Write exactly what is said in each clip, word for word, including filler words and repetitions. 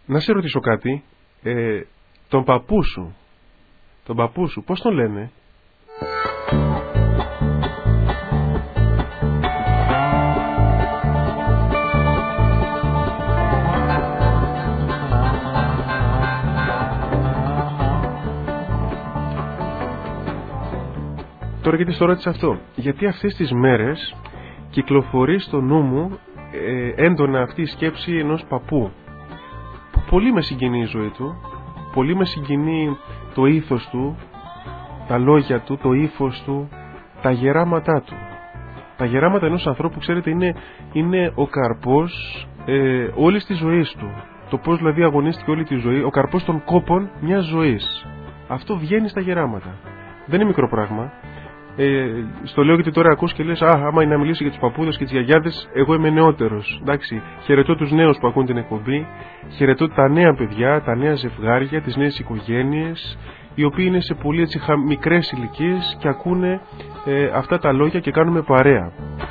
Να σε ρωτήσω κάτι. Ε, τον παππού σου, τον παππού σου, πώς τον λένε? Τώρα γιατί στο ρώτησα αυτό? Γιατί αυτές τις μέρες κυκλοφορεί στο νου μου ε, έντονα αυτή η σκέψη ενός παππού. Πολύ με συγκινεί η ζωή του, πολύ με συγκινεί το ήθος του, τα λόγια του, το ύφος του, τα γεράματά του. Τα γεράματα ενός ανθρώπου, ξέρετε, είναι, είναι ο καρπός ε, όλης της ζωής του. Το πώς δηλαδή αγωνίστηκε όλη τη ζωή, ο καρπός των κόπων μιας ζωής. Αυτό βγαίνει στα γεράματα. Δεν είναι μικρό πράγμα. Ε, στο λέω γιατί τώρα ακούς και λες, α, άμα είναι να μιλήσω για τους παππούδες και τις γιαγιάδες, εγώ είμαι νεότερος. Εντάξει, χαιρετώ τους νέους που ακούν την εκπομπή, χαιρετώ τα νέα παιδιά, τα νέα ζευγάρια, τις νέες οικογένειες, οι οποίοι είναι σε πολύ έτσι μικρές ηλικίες και ακούνε ε, αυτά τα λόγια και κάνουμε παρέα.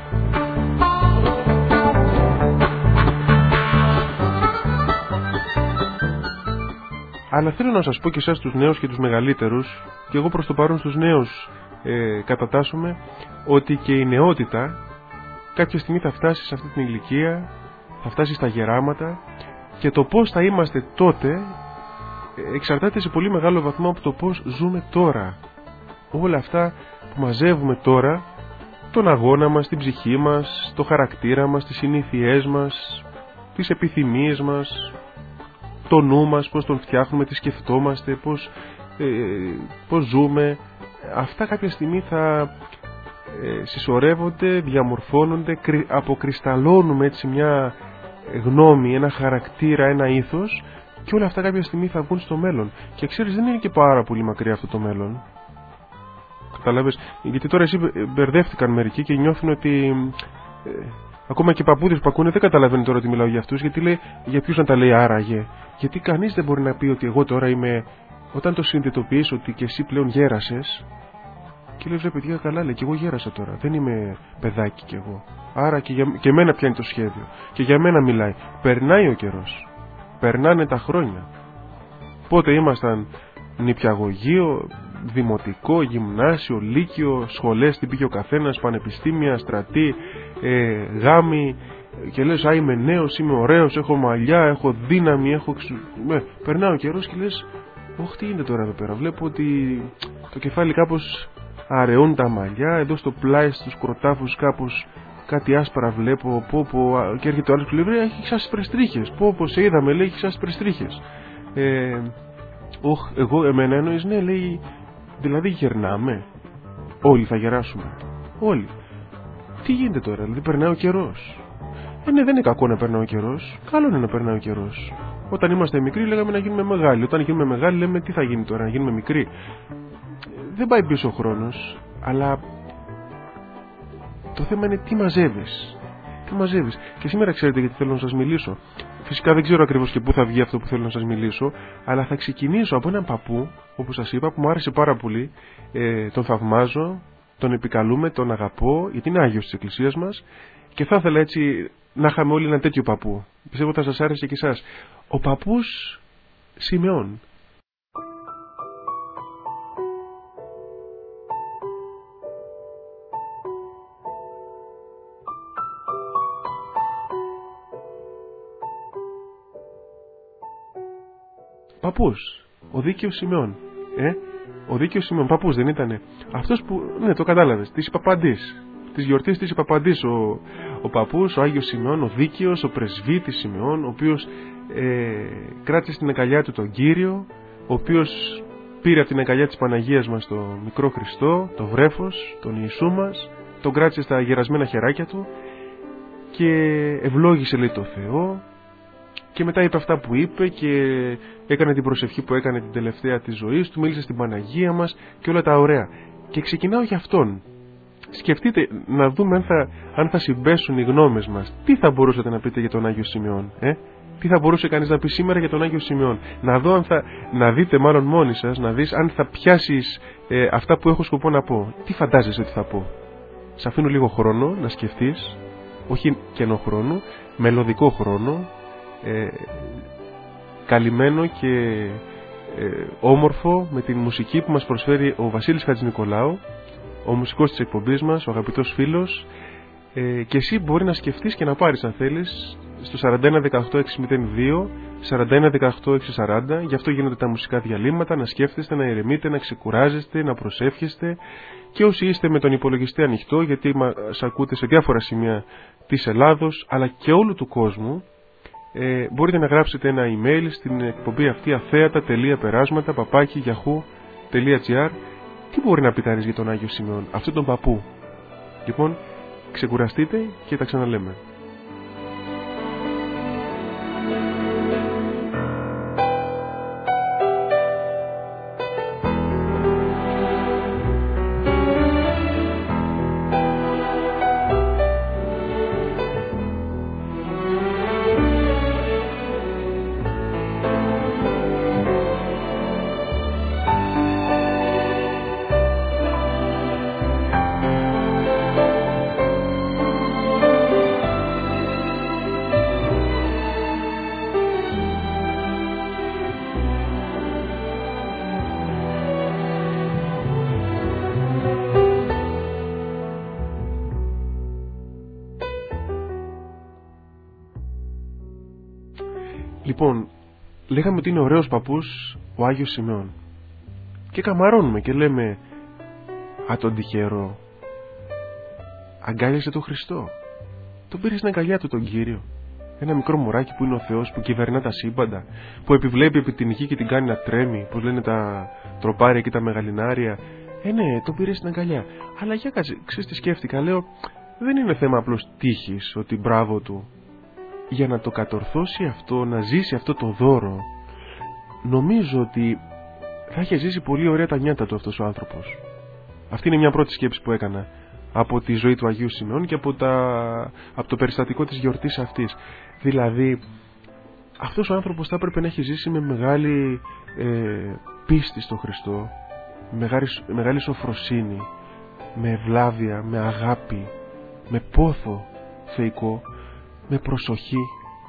Αλλά θέλω να σας πω και εσάς τους νέους και τους μεγαλύτερους, και εγώ προς το παρόν στους νέους ε, κατατάσσουμε, ότι και η νεότητα κάποια στιγμή θα φτάσει σε αυτή την ηλικία, θα φτάσει στα γεράματα, και το πώς θα είμαστε τότε εξαρτάται σε πολύ μεγάλο βαθμό από το πώς ζούμε τώρα. Όλα αυτά που μαζεύουμε τώρα, τον αγώνα μας, την ψυχή μας, το χαρακτήρα μας, τις συνήθειές μας, τις επιθυμίες μας, το νου μας, πώς τον φτιάχνουμε, τι σκεφτόμαστε, πώς, ε, πώς ζούμε, αυτά κάποια στιγμή θα ε, συσσωρεύονται, διαμορφώνονται, κρυ, αποκρισταλώνουμε έτσι μια γνώμη, ένα χαρακτήρα, ένα ήθος, και όλα αυτά κάποια στιγμή θα βγουν στο μέλλον. Και ξέρεις, δεν είναι και πάρα πολύ μακριά αυτό το μέλλον. Καταλάβες, γιατί τώρα εσύ μπερδεύτηκαν μερικοί και νιώθουν ότι ε, ακόμα και οι παππούδες που ακούνε δεν καταλαβαίνουν τώρα ότι μιλάω για αυτούς, γιατί λέει, για ποιους να τα λέει άραγε? Γιατί κανείς δεν μπορεί να πει ότι εγώ τώρα είμαι, όταν το συνειδητοποιείς ότι και εσύ πλέον γέρασες, και λες, ρε παιδιά, καλά, λέει, και εγώ γέρασα τώρα, δεν είμαι παιδάκι κι εγώ. Άρα και, για, και εμένα πιάνει το σχέδιο, και για μένα μιλάει. Περνάει ο καιρός, περνάνε τα χρόνια. Πότε ήμασταν νηπιαγωγείο, δημοτικό, γυμνάσιο, λύκειο, σχολές την πήγε ο καθένας, πανεπιστήμια, στρατή, ε, γάμοι, και λες, α, είμαι νέος, είμαι ωραίος, έχω μαλλιά, έχω δύναμη, έχω εξου... ε, περνάει ο καιρός και λες, όχι, τι γίνεται τώρα εδώ πέρα? Βλέπω ότι το κεφάλι κάπως αραιούν, τα μαλλιά, εδώ στο πλάι στους κροτάφους κάπως κάτι άσπρα βλέπω, πω, πω, και έρχεται ο άλλος και λέει, έχει άσπρες τρίχες, πω, πω, σε είδαμε, λέει, έχεις άσπρες τρίχες. Ε, όχ, εγώ, εμένα εννοείς? Ναι, λέει, δηλαδή γερνάμε, όλοι θα γεράσουμε, όλοι. Τι γίνεται τώρα, δηλαδή περνάει ο καιρός. Ε, ναι, δεν είναι κακό να περνάει ο καιρός, καλό είναι να περνάει ο καιρός. Όταν είμαστε μικροί λέγαμε να γίνουμε μεγάλοι, όταν γίνουμε μεγάλοι λέμε τι θα γίνει τώρα, να γίνουμε μικροί. Δεν πάει πίσω ο χρόνος, αλλά το θέμα είναι τι μαζεύεις. Τι μαζεύεις. Και σήμερα ξέρετε γιατί θέλω να σας μιλήσω. Φυσικά δεν ξέρω ακριβώς και πού θα βγει αυτό που θέλω να σας μιλήσω, αλλά θα ξεκινήσω από έναν παππού, όπως σας είπα, που μου άρεσε πάρα πολύ. Ε, τον θαυμάζω, τον επικαλούμε, τον αγαπώ, γιατί είναι Άγιος της Εκκλησίας μας, και θα ήθελα έτσι να είχαμε όλοι ένα τέτοιο παππού. Πιστεύω θα σας άρεσε και εσάς. Ο παππούς Σιμεών. Παππούς, ο δίκαιος Σιμεών. Ε, ο δίκαιος Σιμεών, παππούς δεν ήτανε? Αυτός που, ναι, το κατάλαβες, της Παπαντής. Της γιορτής της Παπαντής, ο, ο παππούς, ο Άγιος Σιμεών, ο δίκαιος, ο πρεσβύτης Σιμεών, ο οποίος ε, κράτησε στην αγκαλιά του τον Κύριο, ο οποίος πήρε από την αγκαλιά της Παναγίας μας το μικρό Χριστό, το βρέφος, τον Ιησού μας, τον κράτησε στα γερασμένα χεράκια του και ευλόγησε, λέει, το Θεό. Και μετά είπε αυτά που είπε και έκανε την προσευχή που έκανε την τελευταία της ζωής του, μίλησε στην Παναγία μας και όλα τα ωραία. Και ξεκινάω για αυτόν. Σκεφτείτε να δούμε αν θα, αν θα συμπέσουν οι γνώμες μας. Τι θα μπορούσατε να πείτε για τον Άγιο Σιμεών, ε? Τι θα μπορούσε κανείς να πει σήμερα για τον Άγιο Σιμεών? Να δω αν θα, να δείτε μάλλον μόνοι σας, να δεις αν θα πιάσεις ε, αυτά που έχω σκοπό να πω. Τι φαντάζεσαι ότι θα πω? Σ' αφήνω λίγο χρόνο να σκεφτείς, όχι κενό χρόνο, μελωδικό χρόνο. Ε, καλυμμένο και ε, όμορφο με την μουσική που μας προσφέρει ο Βασίλης Χατζηνικολάου, ο μουσικός της εκπομπής μας, ο αγαπητός φίλος. Ε, και εσύ μπορεί να σκεφτείς και να πάρεις, αν θέλεις, στο σαράντα ένα δεκαοκτώ εξακόσια δύο, σαράντα ένα δεκαοκτώ εξακόσια σαράντα. Γι' αυτό γίνονται τα μουσικά διαλύματα, να σκέφτεστε, να ηρεμείτε, να ξεκουράζεστε, να προσεύχεστε. Και όσοι είστε με τον υπολογιστή ανοιχτό, γιατί μας ακούτε σε διάφορα σημεία της Ελλάδος αλλά και όλου του κόσμου, ε, μπορείτε να γράψετε ένα email στην εκπομπή αυτή, αθέατα τελεία περάσματα παπάκι γιαχού τελεία τζι άρ. Τι μπορεί να πει κανείς για τον Άγιο Σημεών, αυτόν τον παππού? Λοιπόν, ξεκουραστείτε και τα ξαναλέμε. Λοιπόν, λέγαμε ότι είναι ωραίος παππούς ο Άγιος Σημεών και καμαρώνουμε και λέμε, α, τον τυχερό, αγκάλιασε τον Χριστό, τον πήρε στην αγκαλιά του τον Κύριο, ένα μικρό μωράκι που είναι ο Θεός, που κυβερνά τα σύμπαντα, που επιβλέπει επί την γη και την κάνει να τρέμει, πως λένε τα τροπάρια και τα μεγαλινάρια. Ε, ναι, τον πήρε στην αγκαλιά. Αλλά για κάτσε, ξέρεις τι σκέφτηκα, λέω, δεν είναι θέμα απλώς τύχης, ότι μπράβο του. Για να το κατορθώσει αυτό, να ζήσει αυτό το δώρο, νομίζω ότι θα είχε ζήσει πολύ ωραία τα νιάτα του αυτός ο άνθρωπος. Αυτή είναι μια πρώτη σκέψη που έκανα από τη ζωή του Αγίου Σημεών και από, τα... από το περιστατικό της γιορτής αυτής. Δηλαδή, αυτός ο άνθρωπος θα έπρεπε να έχει ζήσει με μεγάλη ε, πίστη στον Χριστό, με μεγάλη, μεγάλη σοφροσύνη, με ευλάβεια, με αγάπη, με πόθο θεϊκό, με προσοχή.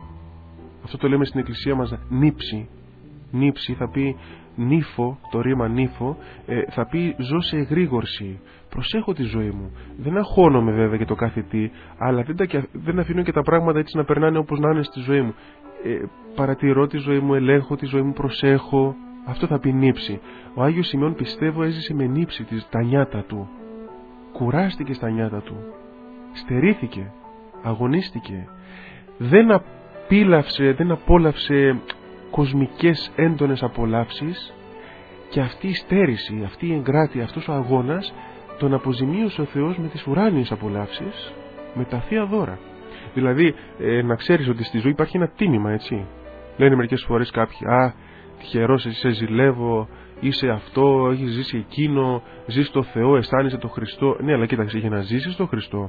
Αυτό το λέμε στην εκκλησία μας νύψη. Νύψη θα πει νύφο, το ρήμα νύφο ε, θα πει ζω σε εγρήγορση, προσέχω τη ζωή μου, δεν αγχώνομαι βέβαια για το κάθε τι, αλλά δεν, τα, δεν αφήνω και τα πράγματα έτσι να περνάνε όπως να είναι στη ζωή μου. ε, παρατηρώ τη ζωή μου, ελέγχω τη ζωή μου, προσέχω. Αυτό θα πει νύψη. Ο Άγιος Σημεών, πιστεύω, έζησε με νύψη της, τα νιάτα του, κουράστηκε στα νιάτα του, στερήθηκε, αγωνίστηκε, δεν απίλαυσε, δεν απόλαυσε κοσμικές έντονες απολαύσεις, και αυτή η στέρηση, αυτή η εγκράτεια, αυτός ο αγώνας τον αποζημίωσε ο Θεός με τις ουράνιες απολαύσεις, με τα θεία δώρα. Δηλαδή ε, να ξέρεις ότι στη ζωή υπάρχει ένα τίμημα, έτσι. Λένε μερικές φορές κάποιοι, α, τυχερός, εσύ, σε ζηλεύω, είσαι αυτό, έχεις ζήσει εκείνο, ζεις το Θεό, αισθάνεσαι το Χριστό. Ναι, αλλά κοίταξε, για να ζήσεις το Χριστό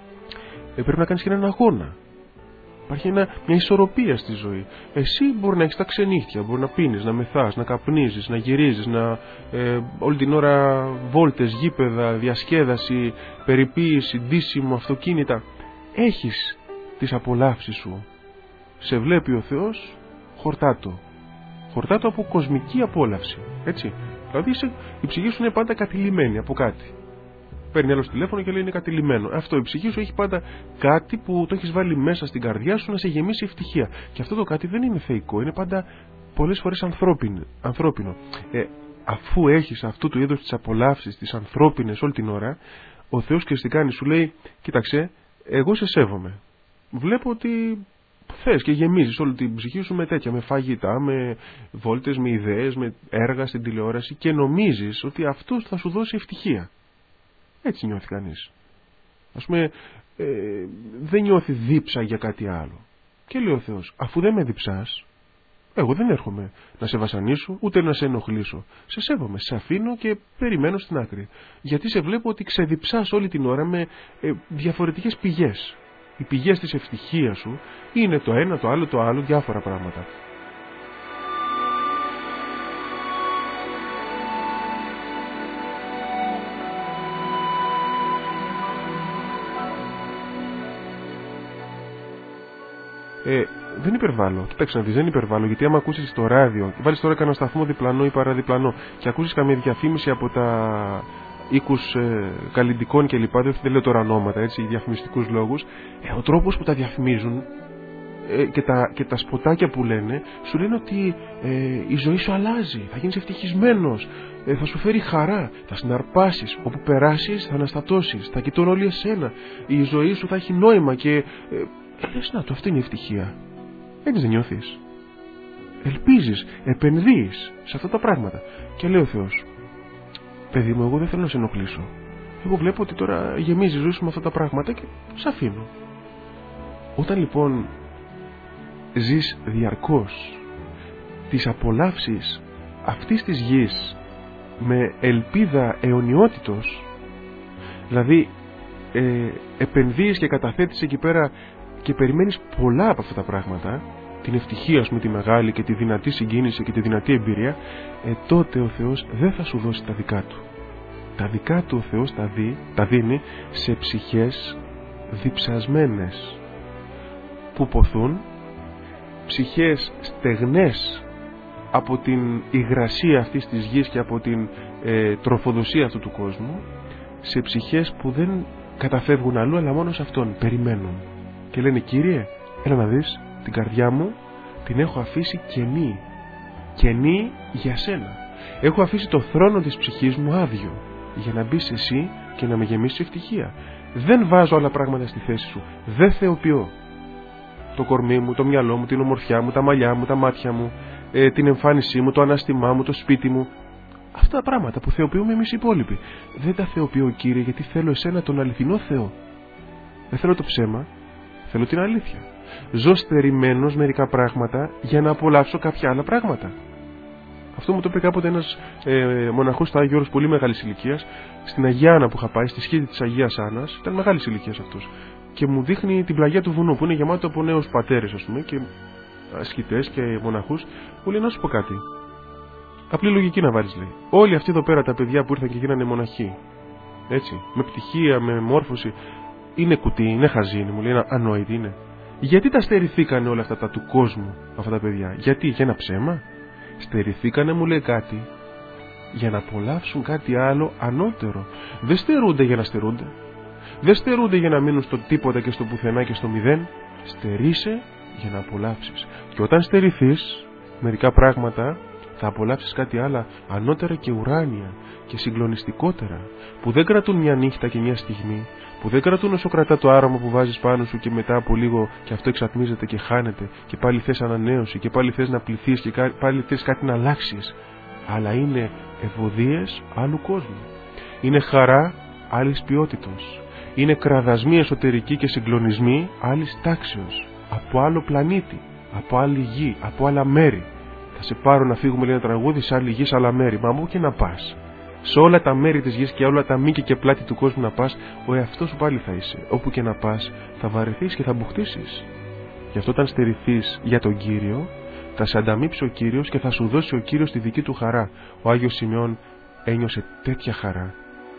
ε, πρέπει να κάνεις και έναν αγώνα. Υπάρχει ένα, μια ισορροπία στη ζωή. Εσύ μπορεί να έχεις τα ξενύχτια, μπορεί να πίνεις, να μεθάς, να καπνίζεις, να γυρίζεις, να ε, όλη την ώρα βόλτες, γήπεδα, διασκέδαση, περιποίηση, ντύσιμο, αυτοκίνητα. Έχεις τις απολαύσεις σου. Σε βλέπει ο Θεός, χορτάτο. Χορτάτο από κοσμική απόλαυση. Έτσι. Δηλαδή η ψυχή σου είναι πάντα κατηλημένη από κάτι. Παίρνει άλλο τηλέφωνο και λέει είναι κατηλημμένο. Αυτό, η ψυχή σου έχει πάντα κάτι που το έχεις βάλει μέσα στην καρδιά σου να σε γεμίσει ευτυχία. Και αυτό το κάτι δεν είναι θεϊκό, είναι πάντα πολλές φορές ανθρώπινο. Ε, αφού έχεις αυτού του είδους τις απολαύσεις, τις ανθρώπινες όλη την ώρα, ο Θεός και τι κάνει, σου λέει, κοίταξε, εγώ σε σέβομαι. Βλέπω ότι θες και γεμίζεις όλη την ψυχή σου με τέτοια, με φαγητά, με βόλτες, με ιδέες, με έργα στην τηλεόραση και νομίζεις ότι αυτό θα σου δώσει ευτυχία. Έτσι νιώθει κανείς. Ας πούμε, ε, δεν νιώθει δίψα για κάτι άλλο. Και λέει ο Θεός, αφού δεν με διψάς, εγώ δεν έρχομαι να σε βασανίσω, ούτε να σε ενοχλήσω. Σε σέβομαι, σε αφήνω και περιμένω στην άκρη. Γιατί σε βλέπω ότι ξεδιψάς όλη την ώρα με ε, διαφορετικές πηγές. Οι πηγές της ευτυχίας σου είναι το ένα, το άλλο, το άλλο, διάφορα πράγματα. Ε, δεν υπερβάλλω. Κοίταξε να δεις, δεν υπερβάλλω. Γιατί άμα ακούσεις το ράδιο, βάλεις τώρα κανένα σταθμό διπλανό ή παραδιπλανό και ακούσεις καμία διαφήμιση από τα οίκους ε, καλλιτικών κλπ. Δεν, δεν λέω τώρα ονόματα, έτσι, διαφημιστικούς λόγους. Ε, ο τρόπος που τα διαφημίζουν ε, και, τα, και τα σποτάκια που λένε, σου λένε ότι ε, η ζωή σου αλλάζει, θα γίνεις ευτυχισμένος, ε, θα σου φέρει χαρά, θα συναρπάσεις, όπου περάσεις θα αναστατώσεις, θα κοιτούν όλοι εσένα, η ζωή σου θα έχει νόημα και ε, ε, λες να το, αυτή είναι η ευτυχία. Έτσι δεν νιώθεις? Ελπίζεις, επενδύεις σε αυτά τα πράγματα. Και λέει ο Θεός, παιδί μου, εγώ δεν θέλω να σε ενοχλήσω. Εγώ βλέπω ότι τώρα γεμίζει η ζωή σου με αυτά τα πράγματα και σ' αφήνω. Όταν λοιπόν ζεις διαρκώς τις απολαύσεις αυτής της γης με ελπίδα αιωνιότητος, δηλαδή ε, επενδύεις και καταθέτεις εκεί πέρα και περιμένεις πολλά από αυτά τα πράγματα, την ευτυχία με τη μεγάλη και τη δυνατή συγκίνηση και τη δυνατή εμπειρία, ε, τότε ο Θεός δεν θα σου δώσει τα δικά του. Τα δικά του ο Θεός τα, δει, τα δίνει σε ψυχές διψασμένες που ποθούν, ψυχές στεγνές από την υγρασία αυτής της γης και από την ε, τροφοδοσία αυτού του κόσμου, σε ψυχές που δεν καταφεύγουν αλλού αλλά μόνο σε αυτόν, περιμένουν και λένε, Κύριε, έλα να δεις, την καρδιά μου την έχω αφήσει κενή, κενή για σένα. Έχω αφήσει το θρόνο της ψυχής μου άδειο για να μπεις εσύ και να με γεμίσεις ευτυχία. Δεν βάζω άλλα πράγματα στη θέση σου, δεν θεοποιώ το κορμί μου, το μυαλό μου, την ομορφιά μου, τα μαλλιά μου, τα μάτια μου, ε, την εμφάνισή μου, το ανάστημά μου, το σπίτι μου. Αυτά τα πράγματα που θεοποιούμε εμείς οι υπόλοιποι. Δεν τα θεοποιώ, Κύριε, γιατί θέλω εσένα, τον αληθινό Θεό. Δεν θέλω το ψέμα, θέλω την αλήθεια. Ζω στερημένος μερικά πράγματα για να απολαύσω κάποια άλλα πράγματα. Αυτό μου το είπε κάποτε ένας ε, μοναχός στο Άγιο Όρος πολύ μεγάλης ηλικίας, στην Αγία Άννα που είχα πάει, στη σκήτη της Αγίας Άννας. Ήταν μεγάλης ηλικίας αυτός. Και μου δείχνει την πλαγιά του βουνού που είναι γεμάτο από νέους πατέρες, ας πούμε, και ασκητές και μοναχούς. Μου λέει, να σου πω κάτι. Απλή λογική να βάλεις, λέει. Όλοι αυτοί εδώ πέρα τα παιδιά που ήρθαν και γίνανε μοναχοί, έτσι, με πτυχία, με μόρφωση, είναι κουτί, είναι χαζίνι, μου λέει, ανόητοι είναι. Γιατί τα στερηθήκανε όλα αυτά τα του κόσμου, αυτά τα παιδιά? Γιατί, για ένα ψέμα? Στερηθήκανε, μου λέει, κάτι για να απολαύσουν κάτι άλλο ανώτερο. Δεν στερούνται για να στερούνται. Δεν στερούνται για να μείνουν στο τίποτα και στο πουθενά και στο μηδέν. Στερείσαι για να απολαύσεις. Και όταν στερηθείς μερικά πράγματα, θα απολαύσεις κάτι άλλο ανώτερα και ουράνια και συγκλονιστικότερα, που δεν κρατούν μια νύχτα και μια στιγμή, που δεν κρατούν όσο κρατά το άρωμα που βάζεις πάνω σου και μετά από λίγο και αυτό εξατμίζεται και χάνεται και πάλι θες ανανέωση και πάλι θες να πληθείς και πάλι θες κάτι να αλλάξεις, αλλά είναι ευωδίες άλλου κόσμου. Είναι χαρά άλλης ποιότητος. Είναι κραδασμοί εσωτερικοί και συγκλονισμοί άλλης τάξεως, από άλλο πλανήτη, από άλλη γη, από άλλα μέρη. Θα σε πάρω να φύγουμε, λέει ένα τραγούδι, σε άλλη γη, σε άλλα μέρη. Μα μου και να πας. Σε όλα τα μέρη της γης και όλα τα μήκη και πλάτη του κόσμου να πας, ο εαυτός σου πάλι θα είσαι. Όπου και να πας, θα βαρεθείς και θα μπουχτίσεις. Γι' αυτό όταν στερηθείς για τον Κύριο, θα σε ανταμείψει ο Κύριος και θα σου δώσει ο Κύριος τη δική του χαρά. Ο Άγιος Σημειών ένιωσε τέτοια χαρά.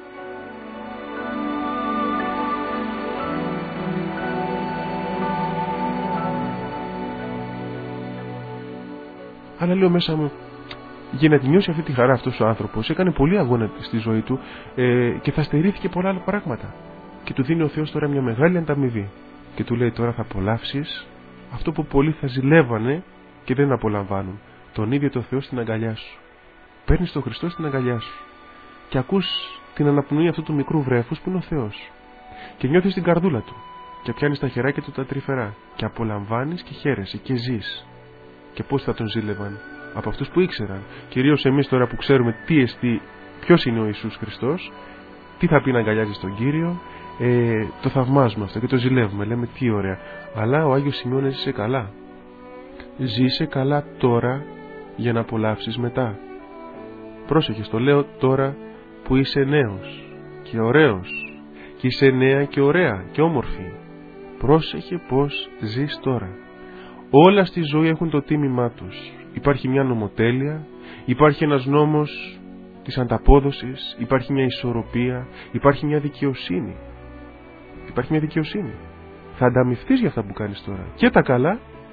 Αλλά λέω μέσα μου, για να τη νιώσει αυτή τη χαρά αυτός ο άνθρωπος, έκανε πολύ αγώνα στη ζωή του ε, και θα στερήθηκε πολλά άλλα πράγματα. Και του δίνει ο Θεός τώρα μια μεγάλη ανταμοιβή. Και του λέει, τώρα θα απολαύσεις αυτό που πολλοί θα ζηλεύανε και δεν απολαμβάνουν. Τον ίδιο το Θεό στην αγκαλιά σου. Παίρνεις τον Χριστό στην αγκαλιά σου και ακούς την αναπνοή αυτού του μικρού βρέφους που είναι ο Θεός. Και νιώθεις την καρδούλα του και πιάνεις τα χεράκια του τα τρυφερά και απολαμβάνεις και χαίρεσαι και ζεις. Και πώς θα τον ζήλευαν? Από αυτούς που ήξεραν. Κυρίως εμείς τώρα που ξέρουμε τι εστί, ποιος είναι ο Ιησούς Χριστός, τι θα πει να αγκαλιάζεις τον Κύριο, ε, το θαυμάζουμε αυτό και το ζηλεύουμε. Λέμε τι ωραία. Αλλά ο Άγιος Σημειών ζήσε καλά. Ζήσε καλά τώρα για να απολαύσεις μετά. Πρόσεχε, το λέω τώρα που είσαι νέος και ωραίος και είσαι νέα και ωραία και όμορφη. Πρόσεχε πως ζεις τώρα. Όλα στη ζωή έχουν το τίμημά τους. Υπάρχει μια νομοτέλεια, υπάρχει ένας νόμος της ανταπόδοσης, υπάρχει μια ισορροπία, υπάρχει μια δικαιοσύνη. Υπάρχει μια δικαιοσύνη. Θα ανταμοιφθείς για αυτά που κάνεις τώρα. Και τα καλά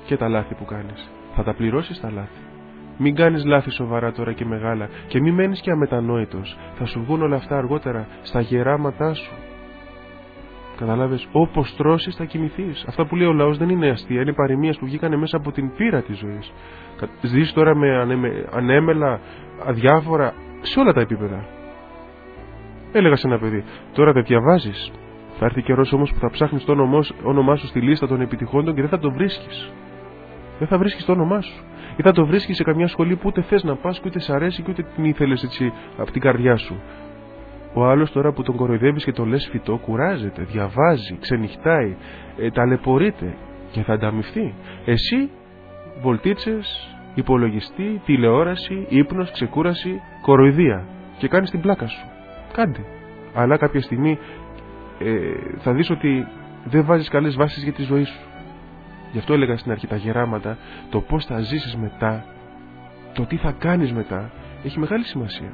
και τα λάθη που κάνεις. Θα τα πληρώσεις τα λάθη. Μην κάνεις λάθη σοβαρά τώρα και μεγάλα και μην μένεις και αμετανόητος. Θα σου βγουν όλα αυτά αργότερα στα γεράματά σου. Καταλάβες, όπως τρώσεις θα κοιμηθείς. Αυτά που λέει ο λαός δεν είναι αστεία, είναι παροιμίες που βγήκανε μέσα από την πείρα της ζωής. Ζεις τώρα με ανέμελα, αδιάφορα, σε όλα τα επίπεδα. Έλεγα σε ένα παιδί, τώρα δεν διαβάζεις. Θα έρθει καιρός όμως που θα ψάχνεις το όνομά σου στη λίστα των επιτυχόντων και δεν θα το βρίσκεις. Δεν θα βρίσκεις το όνομά σου. Ή θα το βρίσκεις σε καμιά σχολή που ούτε θες να πας, και ούτε σ' αρέσει και ούτε την ήθελες έτσι από την καρδιά σου. Ο άλλος τώρα που τον κοροϊδεύεις και τον λες φυτό, κουράζεται, διαβάζει, ξενυχτάει, ε, ταλαιπωρείται και θα ανταμυφθεί. Εσύ, βολτίτσες, υπολογιστή, τηλεόραση, ύπνος, ξεκούραση, κοροϊδία και κάνεις την πλάκα σου. Κάντε. Αλλά κάποια στιγμή ε, θα δεις ότι δεν βάζεις καλές βάσεις για τη ζωή σου. Γι' αυτό έλεγα στην αρχή τα γεράματα, το πώς θα ζήσεις μετά, το τι θα κάνεις μετά, έχει μεγάλη σημασία.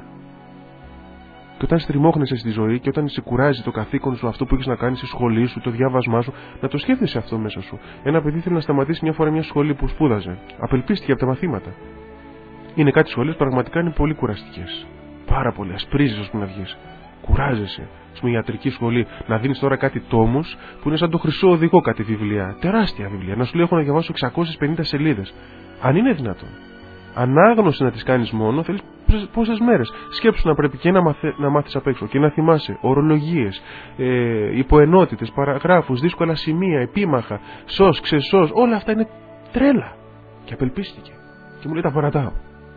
Και όταν στριμώχνεσαι στη ζωή και όταν σε κουράζει το καθήκον σου, αυτό που έχεις να κάνεις στη σχολή σου, το διάβασμά σου, να το σκέφτεσαι αυτό μέσα σου. Ένα παιδί θέλει να σταματήσει μια φορά μια σχολή που σπούδαζε. Απελπίστηκε από τα μαθήματα. Είναι κάτι σχολές πραγματικά είναι πολύ κουραστικές. Πάρα πολύ. Ασπρίζεις ώσπου να βγεις. Κουράζεσαι. Στην ιατρική σχολή να δίνεις τώρα κάτι τόμους που είναι σαν το χρυσό οδηγό, κάτι βιβλία. Τεράστια βιβλία. Να σου λέει: έχω να διαβάσω εξακόσιες πενήντα σελίδες. Αν είναι δυνατόν. Ανάγνωση να τις κάνεις μόνο, θέλεις πόσες μέρες. Σκέψου να πρέπει και να, μαθε... να μάθεις απ' έξω και να θυμάσαι ορολογίες, ε, υποενότητες, παραγράφους, δύσκολα σημεία, επίμαχα, σως, ξεσώς. Όλα αυτά είναι τρέλα. Και απελπίστηκε. Και μου λέει: τα παρατάω.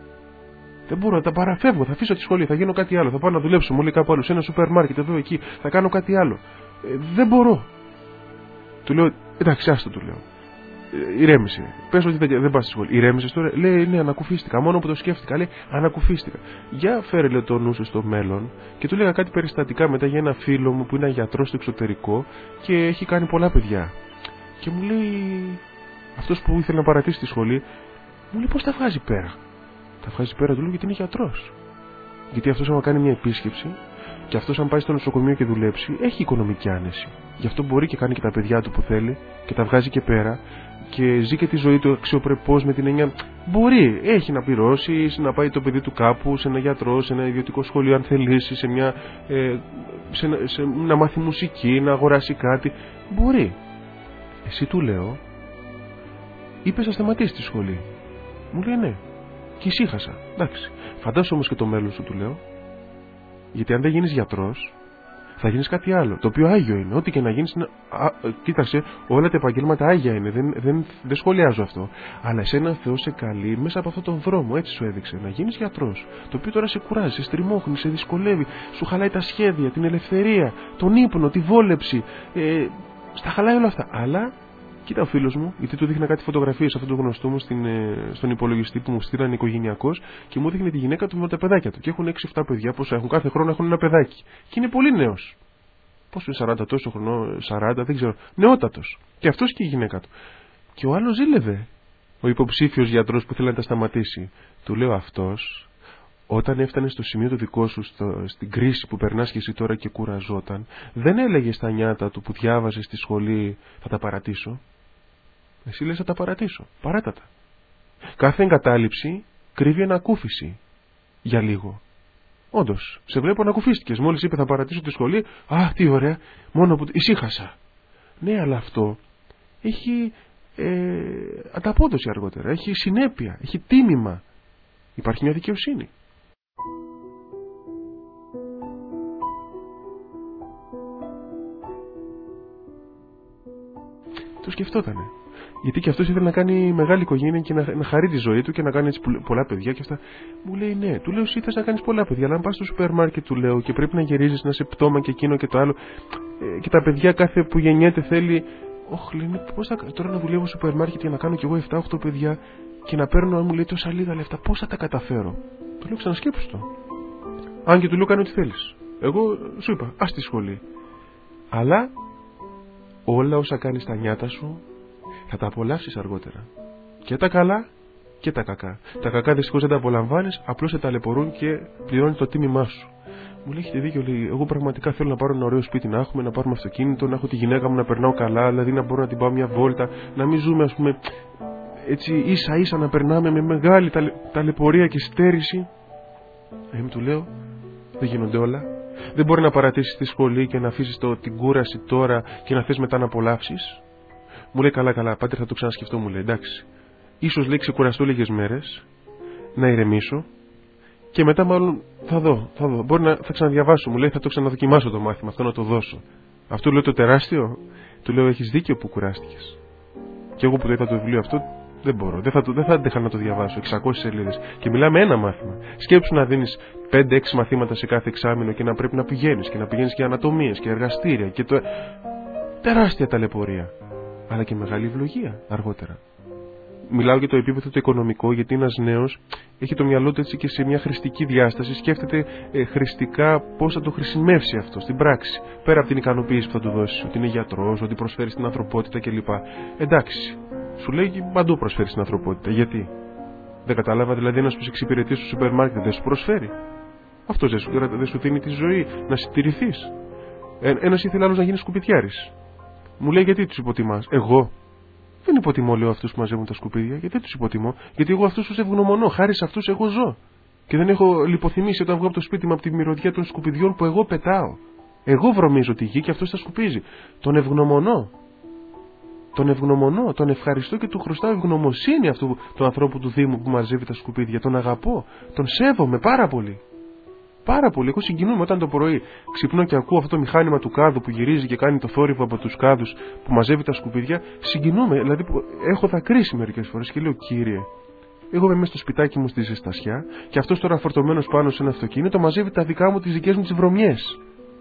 Δεν μπορώ, τα παραφεύγω. Θα αφήσω τη σχολή, θα γίνω κάτι άλλο. Θα πάω να δουλέψω, μου λέει κάπου άλλο, σε ένα σούπερ μάρκετ εδώ εκεί. Θα κάνω κάτι άλλο. Ε, δεν μπορώ. Του λέω: εντάξει, άστο, του λέω. Ηρέμησε. Πες ότι δεν, δεν πας στη σχολή. Ηρέμησε τώρα. Λέει: ναι, ανακουφίστηκα. Μόνο που το σκέφτηκα, λέει: ανακουφίστηκα. Για φέρε, λέει, το νου σου στο μέλλον. Και του λέγα κάτι περιστατικά μετά για ένα φίλο μου που είναι γιατρός στο εξωτερικό και έχει κάνει πολλά παιδιά. Και μου λέει, αυτός που ήθελε να παρατήσει τη σχολή, μου λέει: πώς τα βγάζει πέρα. Τα βγάζει πέρα, του λέω, γιατί είναι γιατρός. Γιατί αυτός, άμα κάνει μια επίσκεψη, και αυτός, αν πάει στο νοσοκομείο και δουλέψει, έχει οικονομική άνεση. Γι' αυτό μπορεί και κάνει και τα παιδιά του που θέλει και τα βγάζει και πέρα και ζει και τη ζωή του αξιοπρεπώς, με την έννοια μπορεί, έχει να πληρώσει, να πάει το παιδί του κάπου, σε ένα γιατρό, σε ένα ιδιωτικό σχολείο, αν θελήσει, σε μια, ε, σε, σε, να μάθει μουσική, να αγοράσει κάτι. Μπορεί. Εσύ, του λέω, είπες να σταματήσει τη σχολή. Μου λέει ναι. Και ησύχασα. Εντάξει. Φαντάσου όμως και το μέλλον σου, του λέω. Γιατί αν δεν γίνεις γιατρός, θα γίνεις κάτι άλλο. Το οποίο άγιο είναι. Ό,τι και να γίνεις. Είναι... Α, κοίταξε, όλα τα επαγγέλματα άγια είναι. Δεν, δεν, δεν σχολιάζω αυτό. Αλλά εσένα Θεός σε καλεί μέσα από αυτόν τον δρόμο. Έτσι σου έδειξε. Να γίνεις γιατρός. Το οποίο τώρα σε κουράζει, σε στριμώχνει, σε δυσκολεύει. Σου χαλάει τα σχέδια, την ελευθερία, τον ύπνο, τη βόλεψη. Ε, στα χαλάει όλα αυτά. Αλλά. Κοίτα ο φίλος μου, γιατί του δείχνα κάτι φωτογραφίες αυτού του γνωστού μου στην, στον υπολογιστή που μου στείλαν οικογενειακός και μου δείχνει τη γυναίκα του με τα παιδάκια του. Και έχουν έξι εφτά παιδιά, πόσα έχουν, κάθε χρόνο έχουν ένα παιδάκι. Και είναι πολύ νέος. Πόσο είναι, σαράντα τόσο χρόνο, σαράντα, δεν ξέρω. Νεότατος. Και αυτός και η γυναίκα του. Και ο άλλος ζήλευε. Ο υποψήφιος γιατρός που θέλει να τα σταματήσει. Του λέω, αυτός, όταν έφτανε στο σημείο το δικό σου, στο, στην κρίση που περνάς και εσύ τώρα και κουραζόταν, δεν έλεγε στα νιάτα του που διάβαζε στη σχολή, θα τα παρατήσω. Εσύ λες, θα τα παρατήσω. Παράτατα. Κάθε εγκατάλειψη κρύβει ανακούφιση. Για λίγο. Όντως, σε βλέπω ανακουφίστηκες. Μόλις είπε θα παρατήσω τη σχολή, α, τι ωραία, μόνο που ησύχασα. Ναι, αλλά αυτό έχει ε, ανταπόδοση αργότερα. Έχει συνέπεια, έχει τίμημα. Υπάρχει μια δικαιοσύνη. Το σκεφτότανε. Γιατί και αυτός ήθελε να κάνει μεγάλη οικογένεια και να, να χαρεί τη ζωή του και να κάνει έτσι πολλά παιδιά και αυτά. Μου λέει ναι, του λέω εσύ θες να κάνεις πολλά παιδιά, αλλά αν πας στο σούπερ μάρκετ, του λέω, και πρέπει να γυρίζεις, να σε πτώμα και εκείνο και το άλλο, ε, και τα παιδιά κάθε που γεννιέται θέλει. Όχι, λέει, πώς θα τώρα να δουλεύω στο σούπερ μάρκετ για να κάνω κι εγώ εφτά οχτώ παιδιά και να παίρνω, αν μου λέει, τόσα λίγα λεφτά, πώς θα τα καταφέρω. Του λέω, ξανασκέψου το. Αν και του λέω, κάνει ό,τι θέλεις. Εγώ σου είπα, ας τη σχολή. Αλλά όλα όσα κάνεις στα νιάτα σου θα τα απολαύσεις αργότερα. Και τα καλά και τα κακά. Τα κακά δυστυχώς δεν τα απολαμβάνεις, απλώς σε ταλαιπωρούν και πληρώνεις το τίμημά σου. Μου λέει, έχετε δίκιο, λέει, εγώ πραγματικά θέλω να πάρω ένα ωραίο σπίτι να έχουμε, να πάρουμε αυτοκίνητο, να έχω τη γυναίκα μου να περνάω καλά, δηλαδή να μπορώ να την πάω μια βόλτα, να μην ζούμε, ας πούμε, έτσι ίσα ίσα να περνάμε με μεγάλη ταλαι, ταλαιπωρία και στέρηση. Εγώ του λέω, δεν γίνονται όλα. Δεν μπορεί να παρατήσεις τη σχολή και να αφήσεις το, την κούραση τώρα και να θες μετά να απολαύσεις. Μου λέει, καλά καλά πάτερ, θα το ξανασκεφτώ, μου λέει, εντάξει. Ίσως λέει ξεκουραστώ λίγες μέρες, να ηρεμήσω και μετά μάλλον θα δω, θα δω. Μπορεί να θα ξαναδιαβάσω, μου λέει, θα το ξαναδοκιμάσω το μάθημα, αυτό να το δώσω. Αυτό λέω το τεράστιο, του λέω, έχεις δίκιο που κουράστηκες. Και εγώ που το είδα το βιβλίο αυτό, δεν μπορώ, δεν θα, το, δεν θα άντεχα να το διαβάσω, εξακόσιες σελίδες. Και μιλάμε ένα μάθημα. Σκέψου να δίνεις πέντε έξι μαθήματα σε κάθε εξάμηνο και να πρέπει να πηγαίνεις και να πηγαίνεις και ανατομίες και εργαστήρια και το... τεράστια ταλαιπωρία. Αλλά και μεγάλη ευλογία αργότερα. Μιλάω για το επίπεδο το οικονομικό, γιατί ένας νέος έχει το μυαλό του έτσι και σε μια χρηστική διάσταση. Σκέφτεται ε, χρηστικά πώς θα το χρησιμεύσει αυτό στην πράξη. Πέρα από την ικανοποίηση που θα του δώσει, ότι είναι γιατρός, ότι προσφέρει στην ανθρωπότητα κλπ. Εντάξει, σου λέει παντού προσφέρει στην ανθρωπότητα. Γιατί? Δεν κατάλαβα, δηλαδή ένας που σε εξυπηρετεί στο σούπερ μάρκετ δεν σου προσφέρει. Αυτός δεν σου, δεν σου δίνει τη ζωή να συντηρηθείς. Ε, ένας ήθελε άλλος να γίνει σκουπιτιάρης. Μου λέει, γιατί τους υποτιμάς? Εγώ δεν υποτιμώ, λέω, αυτούς που μαζεύουν τα σκουπίδια, γιατί δεν τους υποτιμώ, γιατί εγώ αυτούς τους ευγνωμονώ, χάρη σε αυτούς εγώ ζω. Και δεν έχω λιποθυμήσει όταν βγω από το σπίτι μου από τη μυρωδιά των σκουπιδιών που εγώ πετάω. Εγώ βρωμίζω τη γη και αυτός τα σκουπίζει. Τον ευγνωμονώ. Τον ευγνωμονώ, τον ευχαριστώ και του χρωστάω ευγνωμοσύνη αυτού του ανθρώπου του Δήμου που μαζεύει τα σκουπίδια. Τον αγαπώ, τον σέβομαι πάρα πολύ. Πάρα πολύ. Εγώ συγκινούμαι όταν το πρωί ξυπνώ και ακούω αυτό το μηχάνημα του κάδου που γυρίζει και κάνει το θόρυβο από τους κάδους που μαζεύει τα σκουπίδια. Συγκινούμαι, δηλαδή έχω δακρύσει μερικές φορές και λέω, Κύριε, εγώ είμαι μέσα στο σπιτάκι μου στη ζεστασιά και αυτός τώρα φορτωμένος πάνω σε ένα αυτοκίνητο μαζεύει τα δικά μου, τις δικές μου τις βρωμιές.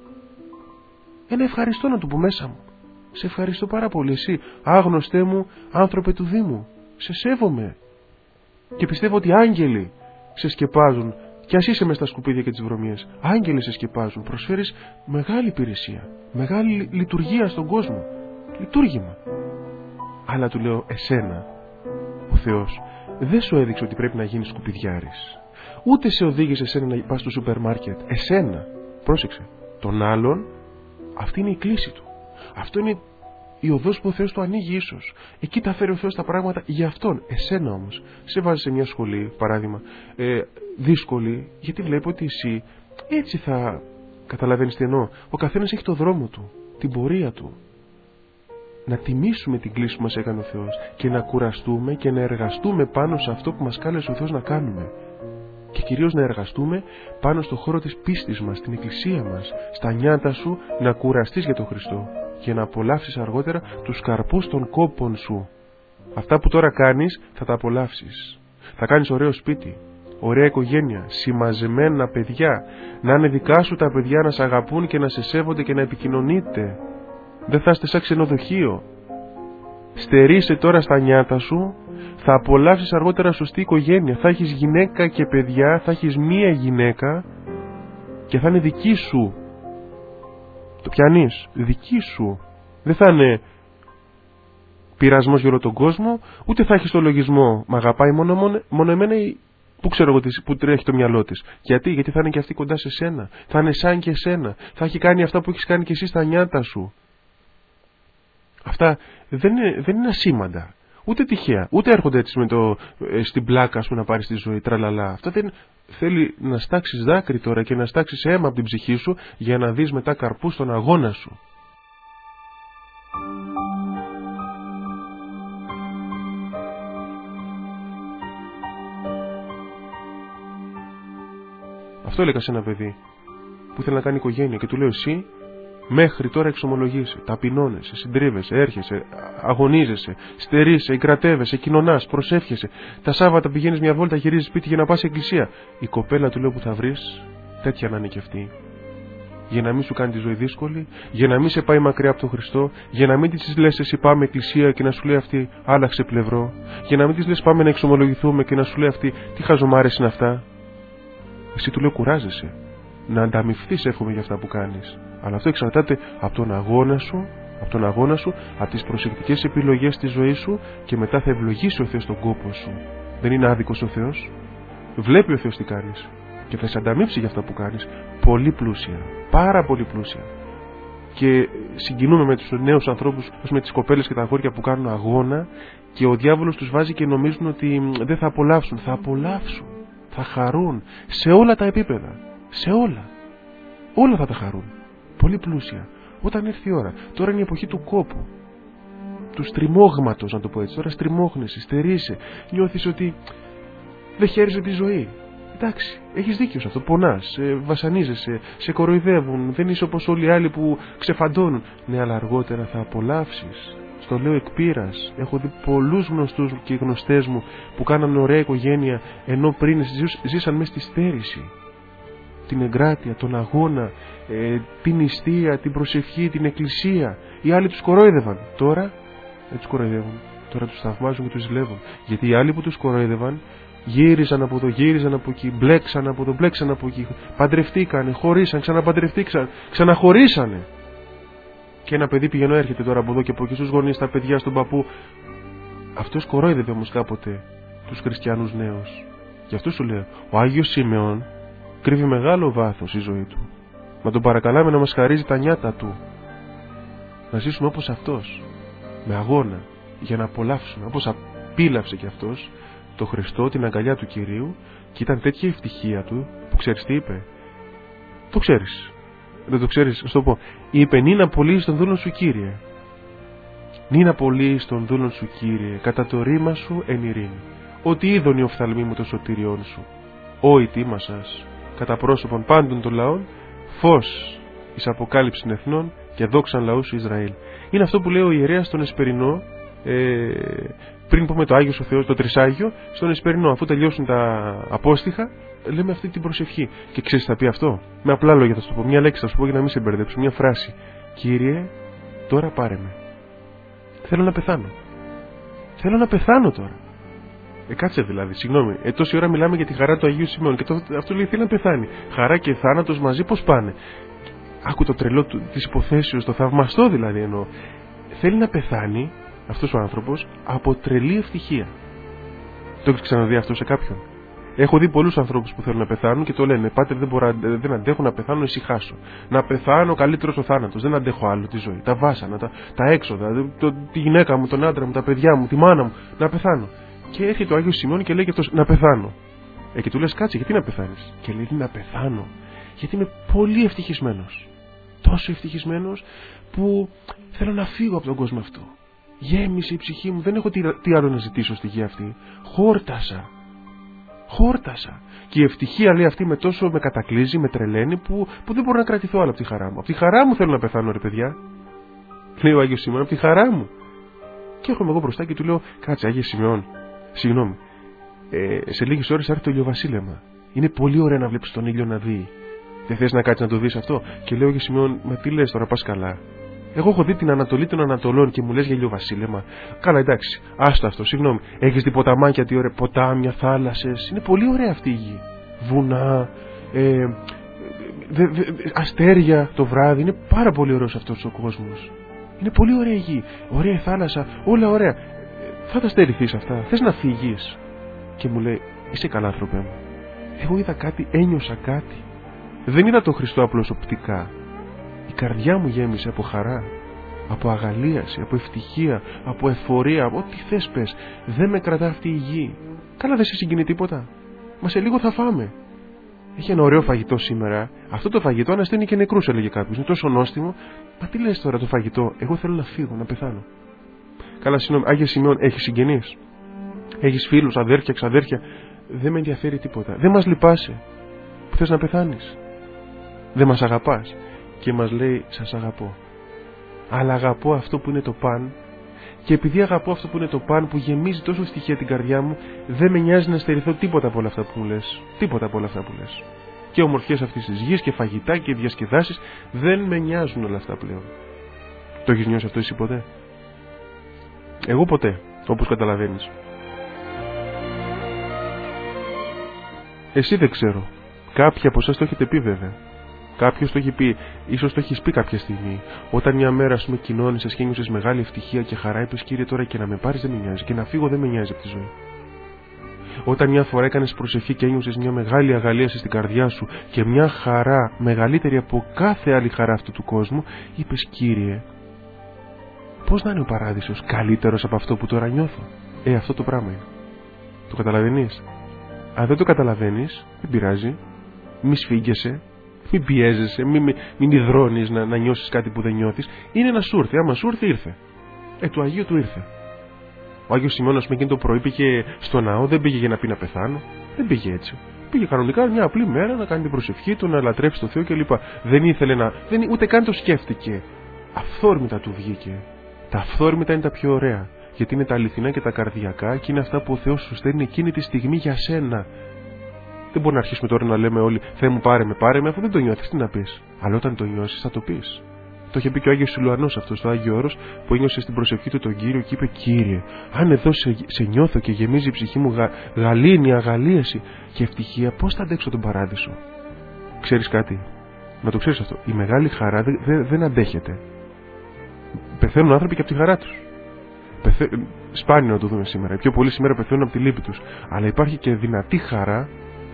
Ένα ευχαριστώ να του πω μέσα μου. Σε ευχαριστώ πάρα πολύ. Εσύ, άγνωστέ μου, άνθρωπε του Δήμου. Σε σέβομαι. Και πιστεύω ότι άγγελοι σε σκεπάζουν. Κι ας είσαι μες στα σκουπίδια και τις βρωμιές, άγγελοι σε σκεπάζουν, προσφέρεις μεγάλη υπηρεσία, μεγάλη λειτουργία στον κόσμο, λειτουργήμα. Αλλά του λέω, εσένα, ο Θεός δεν σου έδειξε ότι πρέπει να γίνεις σκουπιδιάρης, ούτε σε οδήγησε εσένα να πας στο σούπερ μάρκετ, εσένα, πρόσεξε, τον άλλον, αυτή είναι η κλίση του, αυτό είναι η οδός που ο Θεός του ανοίγει ίσως. Εκεί τα φέρει ο Θεός τα πράγματα για αυτόν. Εσένα όμως σε βάζει σε μια σχολή, παράδειγμα, ε, δύσκολη, γιατί βλέπω ότι εσύ έτσι θα καταλαβαίνεις τι εννοώ. Ο καθένας έχει το δρόμο του, την πορεία του. Να τιμήσουμε την κλίση που μας έκανε ο Θεός και να κουραστούμε και να εργαστούμε πάνω σε αυτό που μας κάλεσε ο Θεός να κάνουμε. Και κυρίως να εργαστούμε πάνω στο χώρο της πίστης μας, στην εκκλησία μας, στα νιάτα σου, να κουραστείς για τον Χριστό και να απολαύσεις αργότερα τους καρπούς των κόπων σου. Αυτά που τώρα κάνεις θα τα απολαύσεις. Θα κάνεις ωραίο σπίτι, ωραία οικογένεια, συμμαζεμένα παιδιά, να είναι δικά σου τα παιδιά, να σε αγαπούν και να σε σέβονται και να επικοινωνείτε. Δεν θα είστε σαν ξενοδοχείο. Στερείσαι τώρα στα νιάτα σου, θα απολαύσεις αργότερα σωστή οικογένεια. Θα έχεις γυναίκα και παιδιά, θα έχεις μία γυναίκα και θα είναι δική σου. Το πιανείς, δική σου. Δεν θα είναι πειρασμός για όλο τον κόσμο, ούτε θα έχεις το λογισμό. Μ' αγαπάει μόνο, μόνο, μόνο εμένα ή που ξέρω εγώ που τρέχει το μυαλό της. Γιατί, γιατί θα είναι και αυτή κοντά σε σένα. Θα είναι σαν και εσένα. Θα έχει κάνει αυτά που έχεις κάνει και εσύ στα νιάτα σου. Αυτά δεν είναι, δεν είναι ασήμαντα. Ούτε τυχαία. Ούτε έρχονται έτσι με το, ε, στην πλάκα σου να πάρεις τη ζωή. Τραλαλά. Αυτό δεν θέλει να στάξεις δάκρυ τώρα και να στάξεις αίμα από την ψυχή σου για να δεις μετά καρπούς στον αγώνα σου. Αυτό έλεγα σε ένα παιδί που ήθελε να κάνει οικογένεια και του λέω, εσύ μέχρι τώρα εξομολογείσαι, ταπεινώνεσαι, συντρίβεσαι, έρχεσαι, αγωνίζεσαι, στερείσαι, εγκρατεύεσαι, κοινωνάς, προσεύχεσαι. Τα Σάββατα πηγαίνεις μια βόλτα, γυρίζεις σπίτι για να πας εκκλησία. Η κοπέλα, του λέω, που θα βρεις, τέτοια να είναι και αυτή. Για να μην σου κάνει τη ζωή δύσκολη, για να μην σε πάει μακριά από τον Χριστό, για να μην της λες εσύ πάμε εκκλησία και να σου λέει αυτή άλλαξε πλευρό, για να μην της λες πάμε να εξομολογηθούμε και να σου λέει αυτή τι χαζομάρες είναι αυτά. Εσύ, του λέω, κουράζεσαι. Να ανταμυφθείς, εύχομαι, για αυτά που κάνεις. Αλλά αυτό εξαρτάται από τον αγώνα σου, από τον αγώνα σου, από τις προσεκτικές επιλογές της ζωής σου και μετά θα ευλογήσει ο Θεός τον κόπο σου. Δεν είναι άδικος ο Θεός. Βλέπει ο Θεός τι κάνεις και θα σε ανταμείψει για αυτά που κάνεις. Πολύ πλούσια, πάρα πολύ πλούσια. Και συγκινούμε με τους νέους ανθρώπους, με τις κοπέλες και τα αγόρια που κάνουν αγώνα, και ο διάβολος τους βάζει και νομίζουν ότι δεν θα απολαύσουν. Θα απολαύσουν, θα χαρούν σε όλα τα επίπεδα. Σε όλα. Όλα θα τα χαρούν. Πολύ πλούσια. Όταν έρθει η ώρα. Τώρα είναι η εποχή του κόπου. Του στριμώγματος, να το πω έτσι. Τώρα στριμώχνεσαι, στερείσαι. Νιώθεις ότι δεν χαίρεσαι τη ζωή. Εντάξει, έχεις δίκιο σε αυτό. Πονάς, ε, βασανίζεσαι, σε κοροϊδεύουν. Δεν είσαι όπως όλοι οι άλλοι που ξεφαντώνουν. Ναι, αλλά αργότερα θα απολαύσεις. Στο λέω εκ πείρας. Έχω δει πολλούς γνωστούς και γνωστές μου που κάνανε ωραία οικογένεια, ενώ πριν ζήσαν μέσα στη στέρηση. Την εγκράτεια, τον αγώνα, ε, την νηστεία, την προσευχή, την εκκλησία. Οι άλλοι τους κορόιδευαν. Τώρα δεν τους κοροϊδεύουν. Τώρα τους θαυμάζουν και τους ζηλεύουν. Γιατί οι άλλοι που τους κορόιδευαν γύριζαν από εδώ, γύριζαν από εκεί, μπλέξαν από εδώ, μπλέξαν από εκεί, παντρευτήκανε, χωρίσαν, ξαναπαντρευτήκαν, ξαναχωρίσανε. Και ένα παιδί πηγαίνω έρχεται τώρα από εδώ και από εκεί στους γονείς, τα παιδιά, στον παππού. Αυτός κορόιδευε όμως κάποτε τους χριστιανούς νέους. Γι' αυτό σου λέω, ο Άγιος Σίμεων κρύβει μεγάλο βάθος η ζωή του. Να τον παρακαλάμε να μας χαρίζει τα νιάτα του. Να ζήσουμε όπως αυτός, με αγώνα, για να απολαύσουμε, όπως απίλαυσε κι αυτός το Χριστό, την αγκαλιά του Κυρίου, και ήταν τέτοια ευτυχία του που ξέρεις τι είπε. Το ξέρεις. Δεν το ξέρεις, ας το πω. Είπε, νίνα πολύ στον δούλον σου, Κύριε. Νίνα πολύ στον δούλον σου, Κύριε, κατά το ρήμα σου εν ειρήνη. Ότι είδον η οφθαλμή μου το σωτήριόν σου. Ω η τίμα σας, κατά πρόσωπον πάντων των λαών, φως εις αποκάλυψην εθνών και δόξαν λαούς Ισραήλ. Είναι αυτό που λέει ο ιερέας στον Εσπερινό, ε, πριν πούμε το Άγιος ο Θεός, το Τρισάγιο, στον Εσπερινό, αφού τελειώσουν τα απόστιχα, λέμε αυτή την προσευχή. Και ξέρεις θα πει αυτό, με απλά λόγια θα σου το πω, μια λέξη θα σου πω για να μην σε μπερδέψω, μια φράση. Κύριε, τώρα πάρε με. Θέλω να πεθάνω. Θέλω να πεθάνω τώρα. Ε, κάτσε δηλαδή, συγγνώμη. Ε, τόση ώρα μιλάμε για τη χαρά του Αγίου Σιμεών και το, αυτό λέει θέλει να πεθάνει. Χαρά και θάνατος μαζί πώς πάνε. Άκου το τρελό της υποθέσεως, το θαυμαστό δηλαδή εννοώ. Θέλει να πεθάνει αυτός ο άνθρωπος από τρελή ευτυχία. Το έχεις ξαναδεί αυτό σε κάποιον? Έχω δει πολλούς ανθρώπους που θέλουν να πεθάνουν και το λένε, Πάτερ, δεν, μπορώ, δεν αντέχω να πεθάνω, ησυχάσω. Να πεθάνω, καλύτερος ο θάνατος. Δεν αντέχω άλλο τη ζωή. Τα βάσανα, τα, τα έξοδα, το, τη γυναίκα μου, τον άντρα μου, τα παιδιά μου, τη μάνα μου. Να πεθάνω. Και έρχεται ο Άγιος Σιμεών και λέει και αυτός, να πεθάνω. Ε, και του λες, κάτσε, γιατί να πεθάνεις? Και λέει, να πεθάνω. Γιατί είμαι πολύ ευτυχισμένος. Τόσο ευτυχισμένος που θέλω να φύγω από τον κόσμο αυτό. Γέμισε η ψυχή μου, δεν έχω τι, τι άλλο να ζητήσω στη γη αυτή. Χόρτασα. Χόρτασα. Και η ευτυχία, λέει, αυτή με τόσο με κατακλείζει, με τρελαίνει, που, που δεν μπορώ να κρατηθώ άλλο από τη χαρά μου. Από τη χαρά μου θέλω να πεθάνω, ρε παιδιά. Λέει ο Άγιος Σιμεών, από τη χαρά μου. Και έρχομαι εγώ μπροστά και του λέω, κάτσε, Άγιε Σιμεών, συγγνώμη. Ε, σε λίγες ώρες θα έρθει το ηλιοβασίλεμα. Είναι πολύ ωραία να βλέπεις τον ήλιο να δει. Δεν θες να κάτσεις να το δεις αυτό? Και λέω, Άγιε Σιμεών, μα τι λες τώρα, πας καλά? Εγώ έχω δει την Ανατολή των Ανατολών και μου λες για ηλιοβασίλεμα. Καλά, εντάξει, άστο αυτό, συγγνώμη. Έχεις δει ποταμάκια, τι ωραία, ποτάμια, θάλασσες. Είναι πολύ ωραία αυτή η γη. Βουνά, ε, δε, δε, αστέρια το βράδυ. Είναι πάρα πολύ ωραίος αυτός ο κόσμος. Είναι πολύ ωραία η γη. Ωραία η θάλασσα, όλα ωραία. Θα τα στερηθείς αυτά. Θες να φύγεις? Και μου λέει, είσαι καλά, άνθρωπε μου. Εγώ είδα κάτι, ένιωσα κάτι. Δεν είδα τον Χριστό απλώς οπτικά. Η καρδιά μου γέμισε από χαρά, από αγαλίαση, από ευτυχία, από εφορία, από ό,τι θες πες. Δεν με κρατά αυτή η γη. Καλά, δεν σε συγκινεί τίποτα? Μα σε λίγο θα φάμε. Έχει ένα ωραίο φαγητό σήμερα. Αυτό το φαγητό ανασταίνει και νεκρούς, έλεγε κάποιος. Είναι τόσο νόστιμο. Μα τι λες τώρα το φαγητό? Εγώ θέλω να φύγω, να πεθάνω. Καλά, συγγνώμη, Άγιε Σιμεών, έχεις συγγενείς? Έχεις φίλους, αδέρφια, ξαδέρφια? Δεν με ενδιαφέρει τίποτα. Δεν μας λυπάσαι που θες να πεθάνεις? Δεν μας αγαπάς? Και μας λέει, σας αγαπώ. Αλλά αγαπώ αυτό που είναι το παν. Και επειδή αγαπώ αυτό που είναι το παν, που γεμίζει τόσο ευτυχία την καρδιά μου, δεν με νοιάζει να στερηθώ τίποτα από όλα αυτά που μου λες. Τίποτα από όλα αυτά που λες. Και ομορφιές αυτής της γης και φαγητά και διασκεδάσεις, δεν με νοιάζουν όλα αυτά πλέον. Το έχεις νιώσει αυτό εσύ ποτέ? Εγώ ποτέ, όπως καταλαβαίνεις. Εσύ δεν ξέρω. Κάποιοι από εσάς το έχετε πει βέβαια. Κάποιος το έχει πει, ίσως το έχεις πει κάποια στιγμή. Όταν μια μέρα, ας πούμε, κοινώνησες και ένιωσες μεγάλη ευτυχία και χαρά, είπες, Κύριε, τώρα και να με πάρεις δεν με νοιάζει. Και να φύγω δεν με νοιάζει από τη ζωή. Όταν μια φορά έκανες προσευχή και ένιωσες μια μεγάλη αγαλίαση στην καρδιά σου και μια χαρά μεγαλύτερη από κάθε άλλη χαρά αυτού του κόσμου, είπες Κύριε, πώς να είναι ο παράδεισος καλύτερος από αυτό που τώρα νιώθω? Ε, αυτό το πράγμα είναι. Το καταλαβαίνεις? Αν δεν το καταλαβαίνεις, δεν πειράζει. Μη σφίγγεσαι, μην πιέζεσαι, μην μη, μη, μη υδρώνεις να, να νιώσεις κάτι που δεν νιώθεις. Είναι να σου ήρθε. Άμα σου ήρθε, ήρθε. Ε, του Αγίου του ήρθε. Ο Άγιος Σημειώνας με εκείνο το πρωί πήγε στο ναό, δεν πήγε για να πει να πεθάνω. Δεν πήγε έτσι. Πήγε κανονικά μια απλή μέρα να κάνει την προσευχή του, να λατρέψει το Θεό κλπ. Δεν ήθελε να. Δεν, ούτε καν το σκέφτηκε. Αυθόρμητα του βγήκε. Τα αυθόρμητα είναι τα πιο ωραία. Γιατί είναι τα αληθινά και τα καρδιακά και είναι αυτά που ο Θεός σου στέλνει εκείνη τη στιγμή για σένα. Δεν μπορεί να αρχίσουμε τώρα να λέμε όλοι Θεέ μου πάρε με, πάρε με, αφού δεν το νιώθεις, τι να πεις? Αλλά όταν το νιώσεις θα το πεις. Το είχε πει και ο Άγιος Σιλουανός αυτό στο Άγιο Όρος που ένιωσε στην προσευχή του τον Κύριο και είπε Κύριε, αν εδώ σε, σε νιώθω και γεμίζει η ψυχή μου γα, γαλήνη, αγαλίαση και ευτυχία, πώς θα αντέξω τον παράδεισο? Ξέρεις κάτι? Να το ξέρεις αυτό. Η μεγάλη χαρά δεν, δεν, δεν αντέχεται. Πεθαίνουν άνθρωποι και από τη χαρά τους. Πεθα... Σπάνιο να το δούμε σήμερα. Οι πιο πολλοί σήμερα πεθαίνουν από τη λύπη τους. Αλλά υπάρχει και δυνατή χαρά.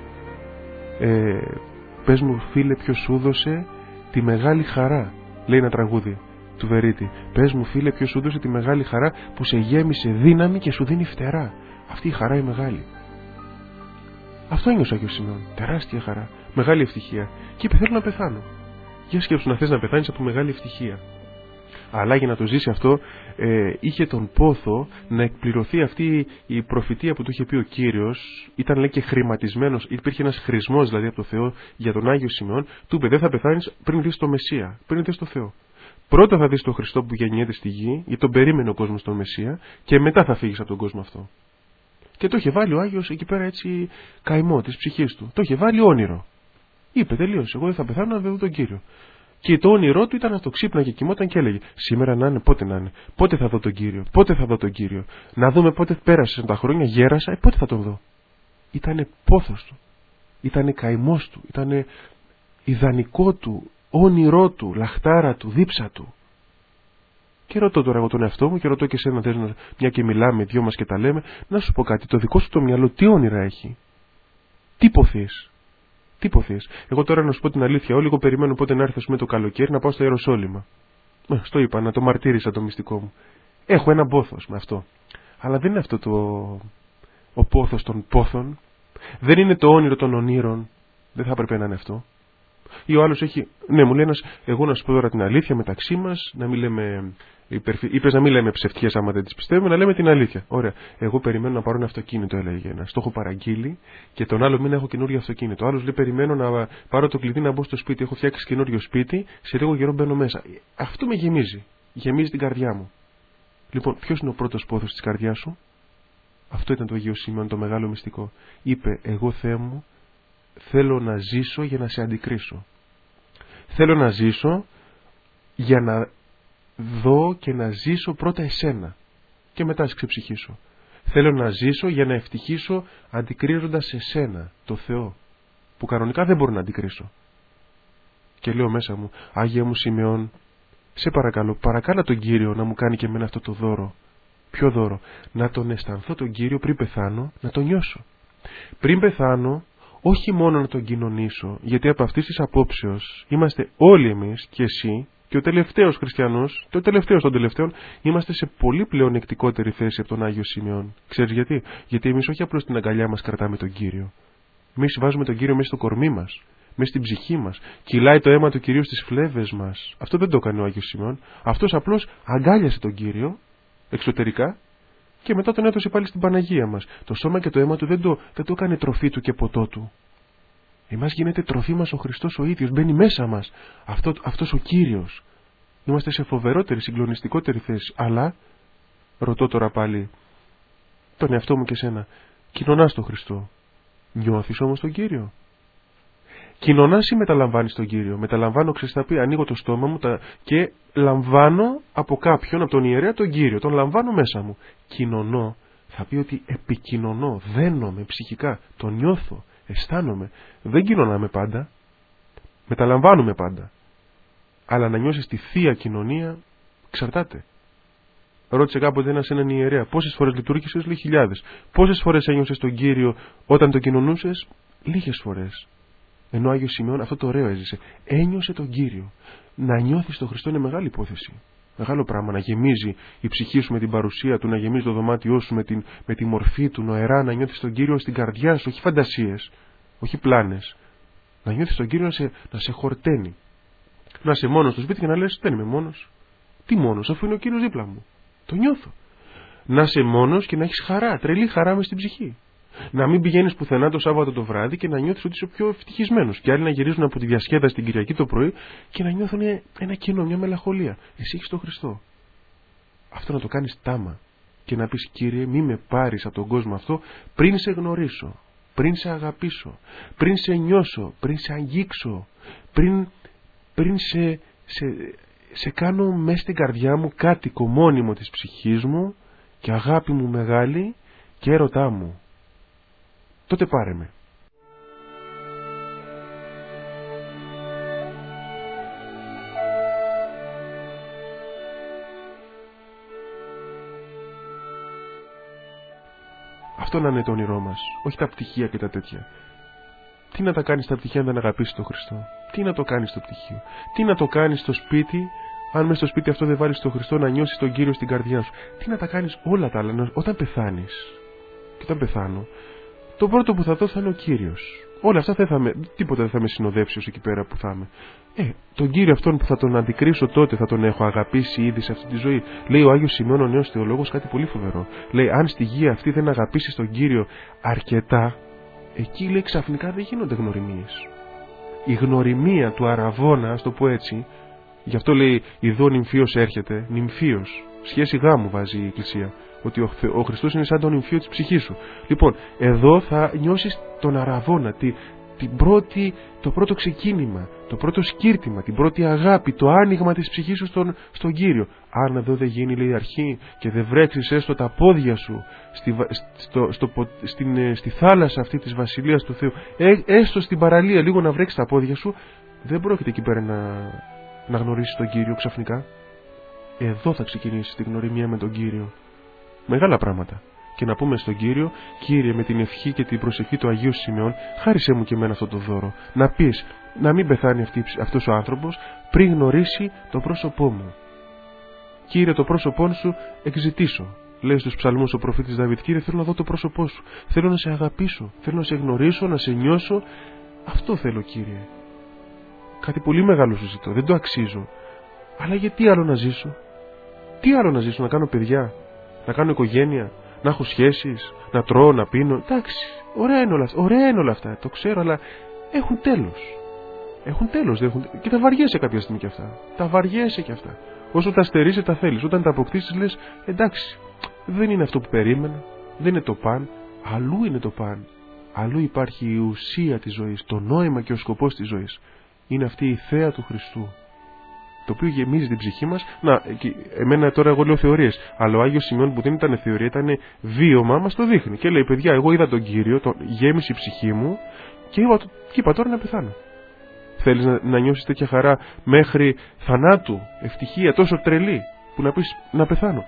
Ε, πες μου φίλε ποιος σου δώσε τη μεγάλη χαρά, λέει ένα τραγούδι του Βερίτη. Πες μου φίλε ποιος σου δώσε τη μεγάλη χαρά που σε γέμισε δύναμη και σου δίνει φτερά. Αυτή η χαρά η μεγάλη. Αυτό ένιωσε ο Άγιος Σημειών. Τεράστια χαρά, μεγάλη ευτυχία. Και είπε θέλω να πεθάνω. Για σκέψου να θες να πεθάνεις από μεγάλη ευτυχία. Αλλά για να το ζήσει αυτό ε, είχε τον πόθο να εκπληρωθεί αυτή η προφητεία που του είχε πει ο Κύριος. Ήταν λέει και χρηματισμένος, υπήρχε ένας χρησμός δηλαδή από το Θεό για τον Άγιο Σημειών. Του είπε δεν θα πεθάνεις πριν δεις το Μεσσία, πριν δεις το Θεό. Πρώτα θα δεις τον Χριστό που γεννιέται στη γη, γιατί τον περίμενε ο κόσμος τον Μεσσία, και μετά θα φύγεις από τον κόσμο αυτό. Και το είχε βάλει ο Άγιος εκεί πέρα έτσι καημό της ψυχής του. Το είχε βάλει όνειρο. Είπε τελείωσε, εγώ δεν θα πεθάνω να δω τον Κύριο. Και το όνειρό του ήταν αυτό. Ξύπνα και κοιμόταν και έλεγε: σήμερα να είναι, πότε να είναι, πότε θα δω τον Κύριο, πότε θα δω τον Κύριο. Να δούμε πότε πέρασαν τα χρόνια, γέρασα, ε, πότε θα τον δω. Ήτανε πόθος του, ήτανε καημός του, ήτανε ιδανικό του, όνειρό του, λαχτάρα του, δίψα του. Και ρωτώ τώρα εγώ τον εαυτό μου και ρωτώ και εσένα, θες να, μια και μιλάμε, δυο μας και τα λέμε, να σου πω κάτι, το δικό σου το μυαλό τι όνειρα έχει, τι ποθείς. Τι ποθείς. Εγώ τώρα να σου πω την αλήθεια, όλοι εγώ περιμένω πότε να έρθει με το καλοκαίρι να πάω στο Ιεροσόλυμα. Ε, στο είπα, να το μαρτύρησα το μυστικό μου. Έχω ένα πόθος με αυτό. Αλλά δεν είναι αυτό το ο πόθος των πόθων. Δεν είναι το όνειρο των ονείρων. Δεν θα έπρεπε να είναι αυτό. Ή ο άλλος έχει. Ναι, μου λέει ένας, εγώ να σου πω τώρα την αλήθεια μεταξύ μας, να μην λέμε. Είπες να μην λέμε ψευτιές άμα δεν τις πιστεύουμε, να λέμε την αλήθεια. Ωραία. Εγώ περιμένω να πάρω ένα αυτοκίνητο, έλεγε ένας. Το έχω παραγγείλει και τον άλλο μήνα έχω καινούριο αυτοκίνητο. Ο άλλος λέει: περιμένω να πάρω το κλειδί να μπω στο σπίτι. Έχω φτιάξει καινούριο σπίτι, σε λίγο καιρό μπαίνω μέσα. Αυτό με γεμίζει. Γεμίζει την καρδιά μου. Λοιπόν, ποιος είναι ο πρώτος πόθος της καρδιάς σου? Αυτό ήταν το Αγίο Σημειών, το μεγάλο μυστικό. Είπε: εγώ Θεέ μου, θέλω να ζήσω για να σε αντικρίσω. Θέλω να ζήσω για να δω και να ζήσω πρώτα εσένα και μετά σε ξεψυχήσω. Θέλω να ζήσω για να ευτυχήσω αντικρίζοντας εσένα, το Θεό, που κανονικά δεν μπορώ να αντικρίσω. Και λέω μέσα μου: Άγιε μου Σημειών, σε παρακαλώ, παρακάλα τον Κύριο να μου κάνει και εμένα αυτό το δώρο. Ποιο δώρο? Να τον αισθανθώ τον Κύριο πριν πεθάνω, να τον νιώσω. Πριν πεθάνω, όχι μόνο να τον κοινωνήσω, γιατί από αυτής της απόψεως είμαστε όλοι εμείς και εσύ και ο τελευταίος χριστιανός, το τελευταίο των τελευταίων, είμαστε σε πολύ πλέον εκτικότερη θέση από τον Άγιο Σημειών. Ξέρεις γιατί? Γιατί εμείς όχι απλώς στην αγκαλιά μας κρατάμε τον Κύριο. Εμείς βάζουμε τον Κύριο μέσα στο κορμί μας, μέσα στην ψυχή μας. Κυλάει το αίμα του Κυρίου στις φλέβες μας. Αυτό δεν το έκανε ο Άγιος Σημειών. Αυτός απλώς αγκάλιασε τον Κύριο εξωτερικά και μετά τον έδωσε πάλι στην Παναγία μας. Το σώμα και το αίμα του δεν το, δεν το έκανε τροφή του και ποτό του. Εμάς γίνεται τροφή μας ο Χριστός ο ίδιος, μπαίνει μέσα μας αυτό, αυτός ο Κύριος. Είμαστε σε φοβερότερη, συγκλονιστικότερη θέση. Αλλά, ρωτώ τώρα πάλι τον εαυτό μου και σένα, κοινωνάς τον Χριστό, νιώθεις όμως τον Κύριο? Κοινωνάς ή μεταλαμβάνεις τον Κύριο? Μεταλαμβάνω, ξέρεις θα πει, ανοίγω το στόμα μου τα... και λαμβάνω από κάποιον, από τον ιερέα τον Κύριο, τον λαμβάνω μέσα μου. Κοινωνώ, θα πει ότι επικοινωνώ, δένομαι ψυχικά, τον νιώθω, αισθάνομαι. Δεν κοινωνάμε πάντα, μεταλαμβάνουμε πάντα. Αλλά να νιώσεις τη θεία κοινωνία εξαρτάται. Ρώτησε κάποτε ένας έναν ιερέα, πόσες φορές λειτουργήσες? Λέει χιλιάδες. Πόσες φορές ένιωσες τον Κύριο όταν τον κοινωνούσες? Λίγες φορές. Ενώ ο Άγιος Σημειών αυτό το ωραίο έζησε. Ένιωσε τον Κύριο. Να νιώθεις τον Χριστό είναι μεγάλη υπόθεση. Μεγάλο πράγμα. Να γεμίζει η ψυχή σου με την παρουσία του, να γεμίζει το δωμάτιό σου με, την, με τη μορφή του, νοερά, να νιώθεις τον Κύριο στην καρδιά σου, όχι φαντασίες, όχι πλάνες. Να νιώθεις τον Κύριο να σε, να σε χορταίνει. Να είσαι μόνος στο σπίτι και να λες: δεν είμαι μόνος. Τι μόνος, αφού είναι ο Κύριος δίπλα μου. Το νιώθω. Να είσαι μόνος και να έχεις χαρά, τρελή χαρά μες στην ψυχή. Να μην πηγαίνεις πουθενά το Σάββατο το βράδυ και να νιώθεις ότι είσαι ο πιο ευτυχισμένος. Και άλλοι να γυρίζουν από τη διασκέδαση την Κυριακή το πρωί και να νιώθουν ένα κενό, μια μελαγχολία. Εσύ έχεις τον Χριστό. Αυτό να το κάνεις τάμα. Και να πεις: Κύριε, μη με πάρεις από τον κόσμο αυτό πριν σε γνωρίσω, πριν σε αγαπήσω, πριν σε νιώσω, πριν σε αγγίξω, πριν, πριν σε, σε, σε κάνω μέσα στην καρδιά μου κάτοικο μόνιμο της ψυχής μου και αγάπη μου μεγάλη και έρωτά μου. Τότε πάρε με. Αυτό να είναι το όνειρό μας, όχι τα πτυχία και τα τέτοια. Τι να τα κάνεις τα πτυχία αν δεν αγαπήσεις τον Χριστό? Τι να το κάνεις στο πτυχίο? Τι να το κάνεις στο σπίτι αν μες στο σπίτι αυτό δεν βάλεις τον Χριστό να νιώσεις τον Κύριο στην καρδιά σου? Τι να τα κάνεις όλα τα άλλα όταν πεθάνεις? Και όταν πεθάνω, το πρώτο που θα δω θα είναι ο Κύριος. Όλα αυτά δεν θα με, τίποτα δεν θα με συνοδεύσει ως εκεί πέρα που θα είμαι. Ε, τον Κύριο αυτόν που θα τον αντικρίσω τότε θα τον έχω αγαπήσει ήδη σε αυτή τη ζωή. Λέει ο Άγιος Σημειών ο νέος θεολόγος κάτι πολύ φοβερό. Λέει: αν στη γη αυτή δεν αγαπήσεις τον Κύριο αρκετά, εκεί λέει ξαφνικά δεν γίνονται γνωριμίες. Η γνωριμία του αραβώνα, ας το πω έτσι, γι' αυτό λέει: ειδώ νυμφίος έρχεται, νυμφίος. Σχέση γάμου βάζει η Εκκλησία. Ότι ο, ο Χριστός είναι σαν τον νυμφίο της ψυχής σου. Λοιπόν, εδώ θα νιώσεις τον αραβώνα, τη, την πρώτη, το πρώτο ξεκίνημα, το πρώτο σκύρτημα, την πρώτη αγάπη, το άνοιγμα της ψυχής σου στον, στον Κύριο. Αν εδώ δεν γίνει, λέει, αρχή και δεν βρέξεις έστω τα πόδια σου στη, στο, στο, στην, στη θάλασσα αυτή της Βασιλείας του Θεού, ε, έστω στην παραλία λίγο να βρέξεις τα πόδια σου, δεν πρόκειται εκεί πέρα να, να γνωρίσεις τον Κύριο ξαφνικά. Εδώ θα ξεκινήσεις την γνωριμία με τον Κύριο. Μεγάλα πράγματα. Και να πούμε στον Κύριο: Κύριε, με την ευχή και την προσευχή του Αγίου Σημειών, χάρισέ μου και εμένα αυτό το δώρο. Να πεις, να μην πεθάνει αυτή, αυτός ο άνθρωπος πριν γνωρίσει το πρόσωπό μου. Κύριε, το πρόσωπό σου εξητήσω. Λέει στους ψαλμούς ο προφήτης Δαβίδ: Κύριε, θέλω να δω το πρόσωπό σου. Θέλω να σε αγαπήσω. Θέλω να σε γνωρίσω, να σε νιώσω. Αυτό θέλω, Κύριε. Κάτι πολύ μεγάλο σου ζητώ. Δεν το αξίζω. Αλλά γιατί άλλο να ζήσω? Τι άλλο να ζήσω? Να κάνω παιδιά? Να κάνω οικογένεια? Να έχω σχέσεις? Να τρώω, να πίνω? Εντάξει, ωραία είναι όλα αυτά, ωραία είναι όλα αυτά, το ξέρω, αλλά έχουν τέλος. Έχουν τέλος. Έχουν... Και τα βαριέσαι κάποια στιγμή κι αυτά. Τα βαριέσαι κι αυτά. Όσο τα στερείσαι, τα θέλεις. Όταν τα αποκτήσεις, λες: εντάξει, δεν είναι αυτό που περίμενα. Δεν είναι το παν. Αλλού είναι το παν. Αλλού υπάρχει η ουσία της ζωής, το νόημα και ο σκοπός της ζωής. Είναι αυτή η θέα του Χριστού, το οποίο γεμίζει την ψυχή μας. Να, και εμένα τώρα εγώ λέω θεωρίες, αλλά ο Άγιος Σημειών που δεν ήταν θεωρία, ήταν βίωμα, μας το δείχνει. Και λέει: παιδιά, εγώ είδα τον Κύριο, τον γέμισε η ψυχή μου και είπα, και είπα τώρα να πεθάνω. Θέλεις να, να νιώσεις τέτοια χαρά μέχρι θανάτου, ευτυχία τόσο τρελή, που να πεις να πεθάνω?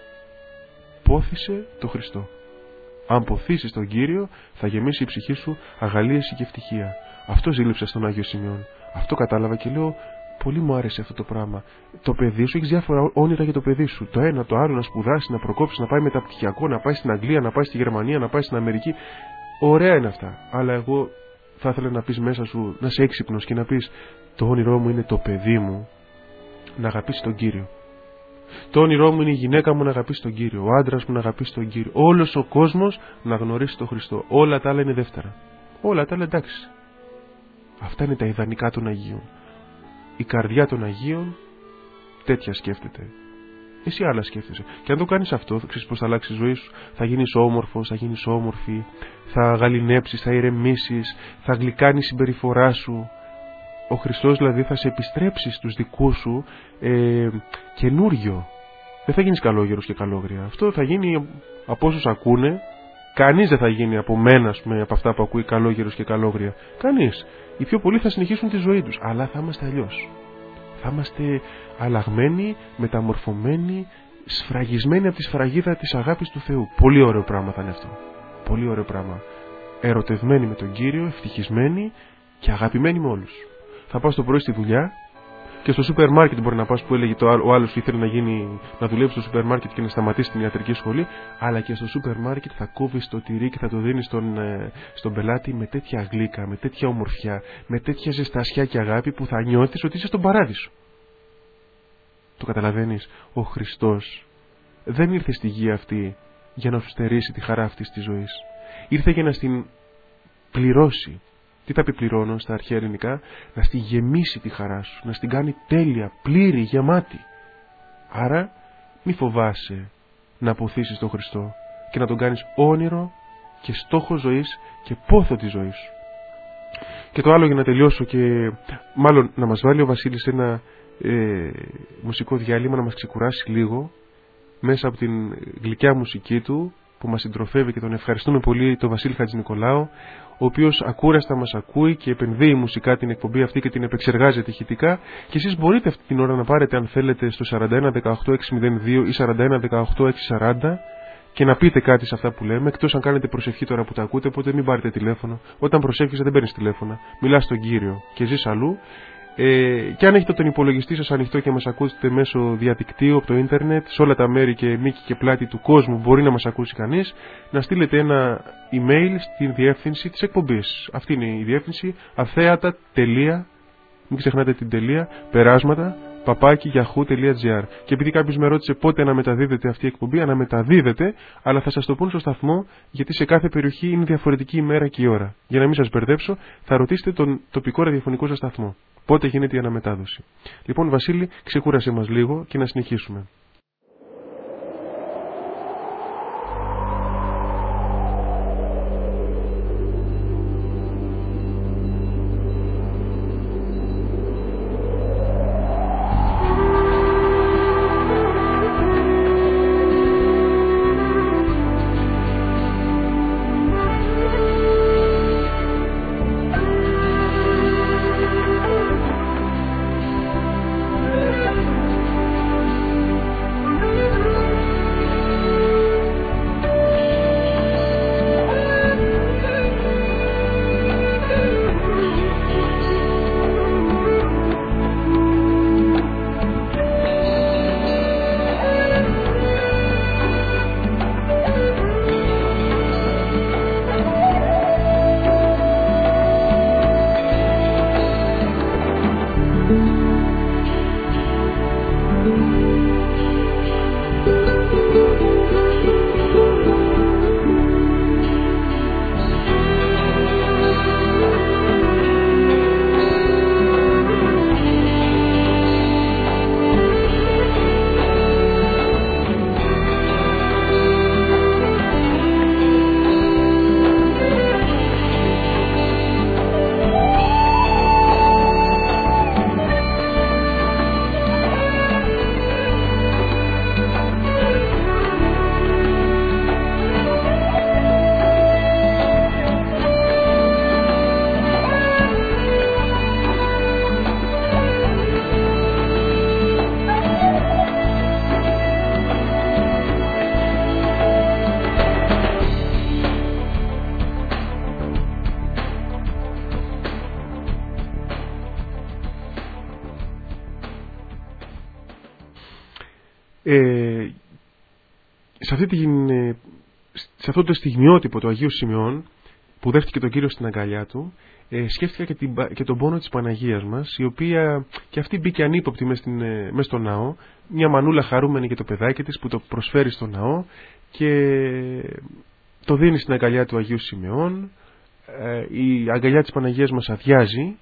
Πόθησε το Χριστό. Αν ποθήσεις τον Κύριο, θα γεμίσει η ψυχή σου αγαλίαση και ευτυχία. Αυτό ζήλεψα στον Άγιο Σημειών. Αυτό κατάλαβα και λέω: πολύ μου άρεσε αυτό το πράγμα. Το παιδί σου, έχεις διάφορα όνειρα για το παιδί σου. Το ένα, το άλλο, να σπουδάσει, να προκόψει, να πάει μεταπτυχιακό, να πάει στην Αγγλία, να πάει στη Γερμανία, να πάει στην Αμερική. Ωραία είναι αυτά. Αλλά εγώ θα ήθελα να πεις μέσα σου, να είσαι έξυπνος και να πεις: το όνειρό μου είναι το παιδί μου να αγαπήσει τον Κύριο. Το όνειρό μου είναι η γυναίκα μου να αγαπήσει τον Κύριο. Ο άντρας μου να αγαπήσει τον Κύριο. Όλος ο κόσμος να γνωρίσει τον Χριστό. Όλα τα άλλα είναι δεύτερα. Όλα τα άλλα εντάξει. Αυτά είναι τα ιδανικά των Αγίων. Η καρδιά των Αγίων τέτοια σκέφτεται. Εσύ άλλα σκέφτεσαι. Και αν το κάνεις αυτό, θα ξέρεις πώς θα αλλάξει η ζωή σου. Θα γίνεις όμορφος, θα γίνεις όμορφη, θα γαληνέψεις, θα ηρεμήσεις, θα γλυκάνει η συμπεριφορά σου. Ο Χριστός δηλαδή θα σε επιστρέψει στους δικούς σου ε, καινούριο. Δεν θα γίνεις καλόγερος και καλόγρια. Αυτό θα γίνει από όσους ακούνε. Κανείς δεν θα γίνει από μένα, ας πούμε, από αυτά που ακούει καλόγερος και καλόγρια. Κανείς. Οι πιο πολλοί θα συνεχίσουν τη ζωή τους. Αλλά θα είμαστε αλλιώς. Θα είμαστε αλλαγμένοι, μεταμορφωμένοι, σφραγισμένοι από τη σφραγίδα της αγάπης του Θεού. Πολύ ωραίο πράγμα θα είναι αυτό. Πολύ ωραίο πράγμα. Ερωτευμένοι με τον Κύριο, ευτυχισμένοι και αγαπημένοι με όλους. Θα πάω το πρωί στη δουλειά και στο σούπερ μάρκετ μπορεί να πας, που έλεγε το άλλο, ο άλλος ήθελε να, γίνει, να δουλεύει στο σούπερ μάρκετ και να σταματήσει την ιατρική σχολή, αλλά και στο σούπερ μάρκετ θα κόβεις το τυρί και θα το δίνεις στον, στον πελάτη με τέτοια γλύκα, με τέτοια ομορφιά, με τέτοια ζεστασιά και αγάπη που θα νιώθεις ότι είσαι στον παράδεισο. Το καταλαβαίνεις? Ο Χριστός δεν ήρθε στη γη αυτή για να σου στερήσει τη χαρά αυτής της ζωής. Ήρθε για να στην πληρώσει. Τι θα πει πληρώνω στα αρχαία ελληνικά? Να στη γεμίσει τη χαρά σου, να στην κάνει τέλεια, πλήρη, γεμάτη. Άρα μη φοβάσαι να αποθήσεις τον Χριστό και να τον κάνεις όνειρο και στόχο ζωής και πόθο της ζωής σου. Και το άλλο, για να τελειώσω, και μάλλον να μας βάλει ο Βασίλης ένα ε, μουσικό διάλειμμα, να μας ξεκουράσει λίγο μέσα από την γλυκιά μουσική του που μας συντροφεύει, και τον ευχαριστούμε πολύ, τον Βασίλη Χατζηνικολάου, ο οποίος ακούραστα μας ακούει και επενδύει μουσικά την εκπομπή αυτή και την επεξεργάζεται ηχητικά. Και εσείς μπορείτε αυτή την ώρα να πάρετε, αν θέλετε, στο σαράντα ένα δεκαοκτώ εξακόσια δύο ή σαράντα ένα δεκαοκτώ εξακόσια σαράντα και να πείτε κάτι σε αυτά που λέμε, εκτός αν κάνετε προσευχή τώρα που τα ακούτε, οπότε μην πάρετε τηλέφωνο. Όταν προσεύχεσαι δεν παίρνεις τηλέφωνα. Μιλάς στον Κύριο και ζεις αλλού. Ε, και αν έχετε τον υπολογιστή σας ανοιχτό και μας ακούσετε μέσω διαδικτύου από το ίντερνετ, σε όλα τα μέρη και μήκη και πλάτη του κόσμου μπορεί να μας ακούσει κανείς, να στείλετε ένα email στην διεύθυνση της εκπομπής. Αυτή είναι η διεύθυνση, αθέατα. Μην ξεχνάτε την τελεία, περάσματα, παπάκι yahoo τελεία gr. Και επειδή κάποιος με ρώτησε πότε αναμεταδίδεται αυτή η εκπομπή, αναμεταδίδεται, αλλά θα σας το πούν στο σταθμό, γιατί σε κάθε περιοχή είναι διαφορετική η μέρα και η ώρα. Για να μην σας μπερδέψω, θα ρωτήσετε τον τοπικό ραδιοφωνικό σας σταθμό πότε γίνεται η αναμετάδοση. Λοιπόν, Βασίλη, ξεκούρασε μας λίγο και να συνεχίσουμε. Ε, σε, αυτή την, σε αυτό το στιγμιότυπο του Αγίου Σημειών που δέχτηκε τον Κύριο στην αγκαλιά του, ε, σκέφτηκα και, την, και τον πόνο της Παναγίας μας, η οποία και αυτή μπήκε ανύποπτη μες, στην, μες στο ναό, μια μανούλα χαρούμενη και το παιδάκι της που το προσφέρει στο ναό και το δίνει στην αγκαλιά του Αγίου Σημειών. Ε, η αγκαλιά της Παναγίας μας αδειάζει,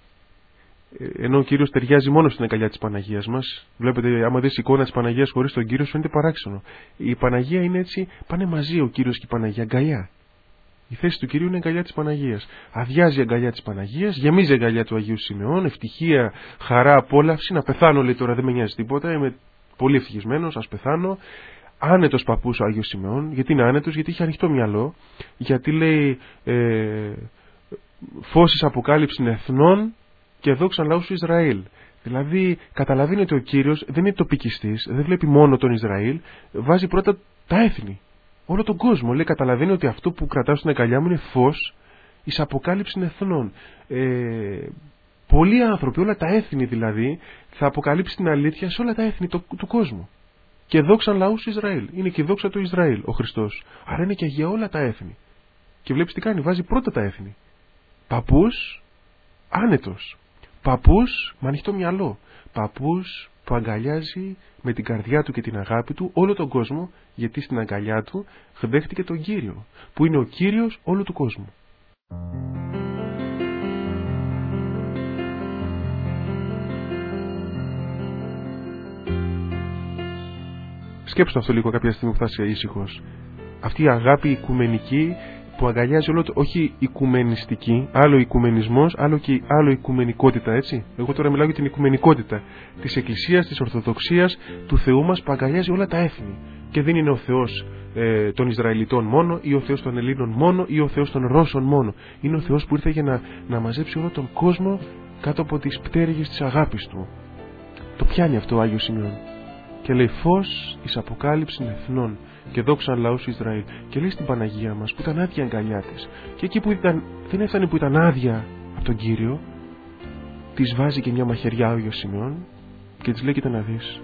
ενώ ο Κύριος ταιριάζει μόνο στην αγκαλιά της Παναγίας μας. Βλέπετε, άμα δεις εικόνα της Παναγίας χωρίς τον Κύριο, σου φαίνεται παράξενο. Η Παναγία είναι έτσι, πάνε μαζί ο Κύριος και η Παναγία, αγκαλιά. Η θέση του Κυρίου είναι η αγκαλιά της Παναγίας. Αδειάζει η αγκαλιά της Παναγίας, γεμίζει η αγκαλιά του Αγίου Σημειών, ευτυχία, χαρά, απόλαυση. Να πεθάνω, λέει, τώρα δεν με νοιάζει τίποτα, είμαι πολύ ευτυχισμένος, ας πεθάνω. Άνετος παππούς ο Άγιος Σημειών. Γιατί είναι άνετος? Γιατί είχε ανοιχτό μυαλό. Γιατί λέει ε, φώσεις αποκάλυψη εθνών και δόξαν λαούς του Ισραήλ. Δηλαδή καταλαβαίνει ότι ο Κύριος δεν είναι τοπικιστής, δεν βλέπει μόνο τον Ισραήλ, βάζει πρώτα τα έθνη, όλο τον κόσμο. Λέει, καταλαβαίνει ότι αυτό που κρατάω στην αγκαλιά μου είναι φως εις αποκάλυψη εθνών. Ε, πολλοί άνθρωποι, όλα τα έθνη δηλαδή, θα αποκαλύψει την αλήθεια σε όλα τα έθνη του, του κόσμου. Και δόξαν λαούς Ισραήλ. Είναι και η δόξα του Ισραήλ ο Χριστός. Άρα είναι και για όλα τα έθνη. Και βλέπεις τι κάνει, βάζει πρώτα τα έθνη. Παππούς άνετος. Παππούς με ανοιχτό μυαλό. Παππούς που αγκαλιάζει με την καρδιά του και την αγάπη του όλο τον κόσμο, γιατί στην αγκαλιά του δέχτηκε τον Κύριο, που είναι ο Κύριος όλου του κόσμου. Σκέψου αυτό λίγο κάποια στιγμή που θα είσαι ήσυχος. Αυτή η αγάπη οικουμενική που αγκαλιάζει όλο το, όχι οικουμενιστική, άλλο οικουμενισμός, άλλο και άλλο οικουμενικότητα, έτσι. Εγώ τώρα μιλάω για την οικουμενικότητα της Εκκλησίας, της Ορθοδοξίας, του Θεού μας που αγκαλιάζει όλα τα έθνη. Και δεν είναι ο Θεός ε, των Ισραηλιτών μόνο, ή ο Θεός των Ελλήνων μόνο, ή ο Θεός των Ρώσων μόνο. Είναι ο Θεός που ήρθε για να, να μαζέψει όλο τον κόσμο κάτω από τις πτέρυγες της αγάπης του. Το πιάνει αυτό ο Άγιος Σημειών. Και λέει φως εις αποκάλυψη εθνών και δόξαν λαούς Ισραήλ. Και λέει στην Παναγία μας που ήταν άδεια αγκαλιά της. Και εκεί που ήταν, δεν έφτανε που ήταν άδεια από τον Κύριο, της βάζει και μια μαχαιριά ο Άγιος Σημειών και της λέει, κοίτα να δεις,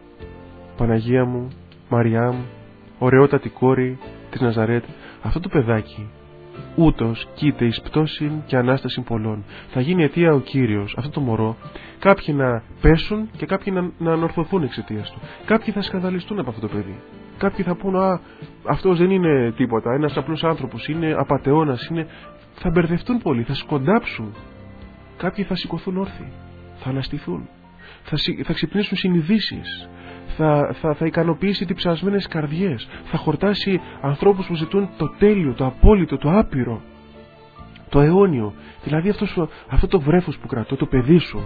Παναγία μου, Μαριά μου, ωραιότατη κόρη της Ναζαρέτ, αυτό το παιδάκι ούτως κοίται εις πτώσιν και ανάσταση πολλών. Θα γίνει αιτία ο Κύριος, αυτό το μωρό, κάποιοι να πέσουν και κάποιοι να, να ανορθωθούν εξαιτίας του. Κάποιοι θα σκανδαλιστούν από αυτό το παιδί. Κάποιοι θα πούν, α, αυτός δεν είναι τίποτα, ένας απλός άνθρωπος, είναι απατεώνας, είναι... θα μπερδευτούν πολύ, θα σκοντάψουν. Κάποιοι θα σηκωθούν όρθιοι, θα αναστηθούν, θα, θα ξυπνήσουν συνειδήσεις. Θα, θα, θα ικανοποιήσει διψασμένες καρδιές. Θα χορτάσει ανθρώπους που ζητούν το τέλειο, το απόλυτο, το άπειρο, το αιώνιο. Δηλαδή αυτό, αυτό το βρέφος που κρατώ, το παιδί σου,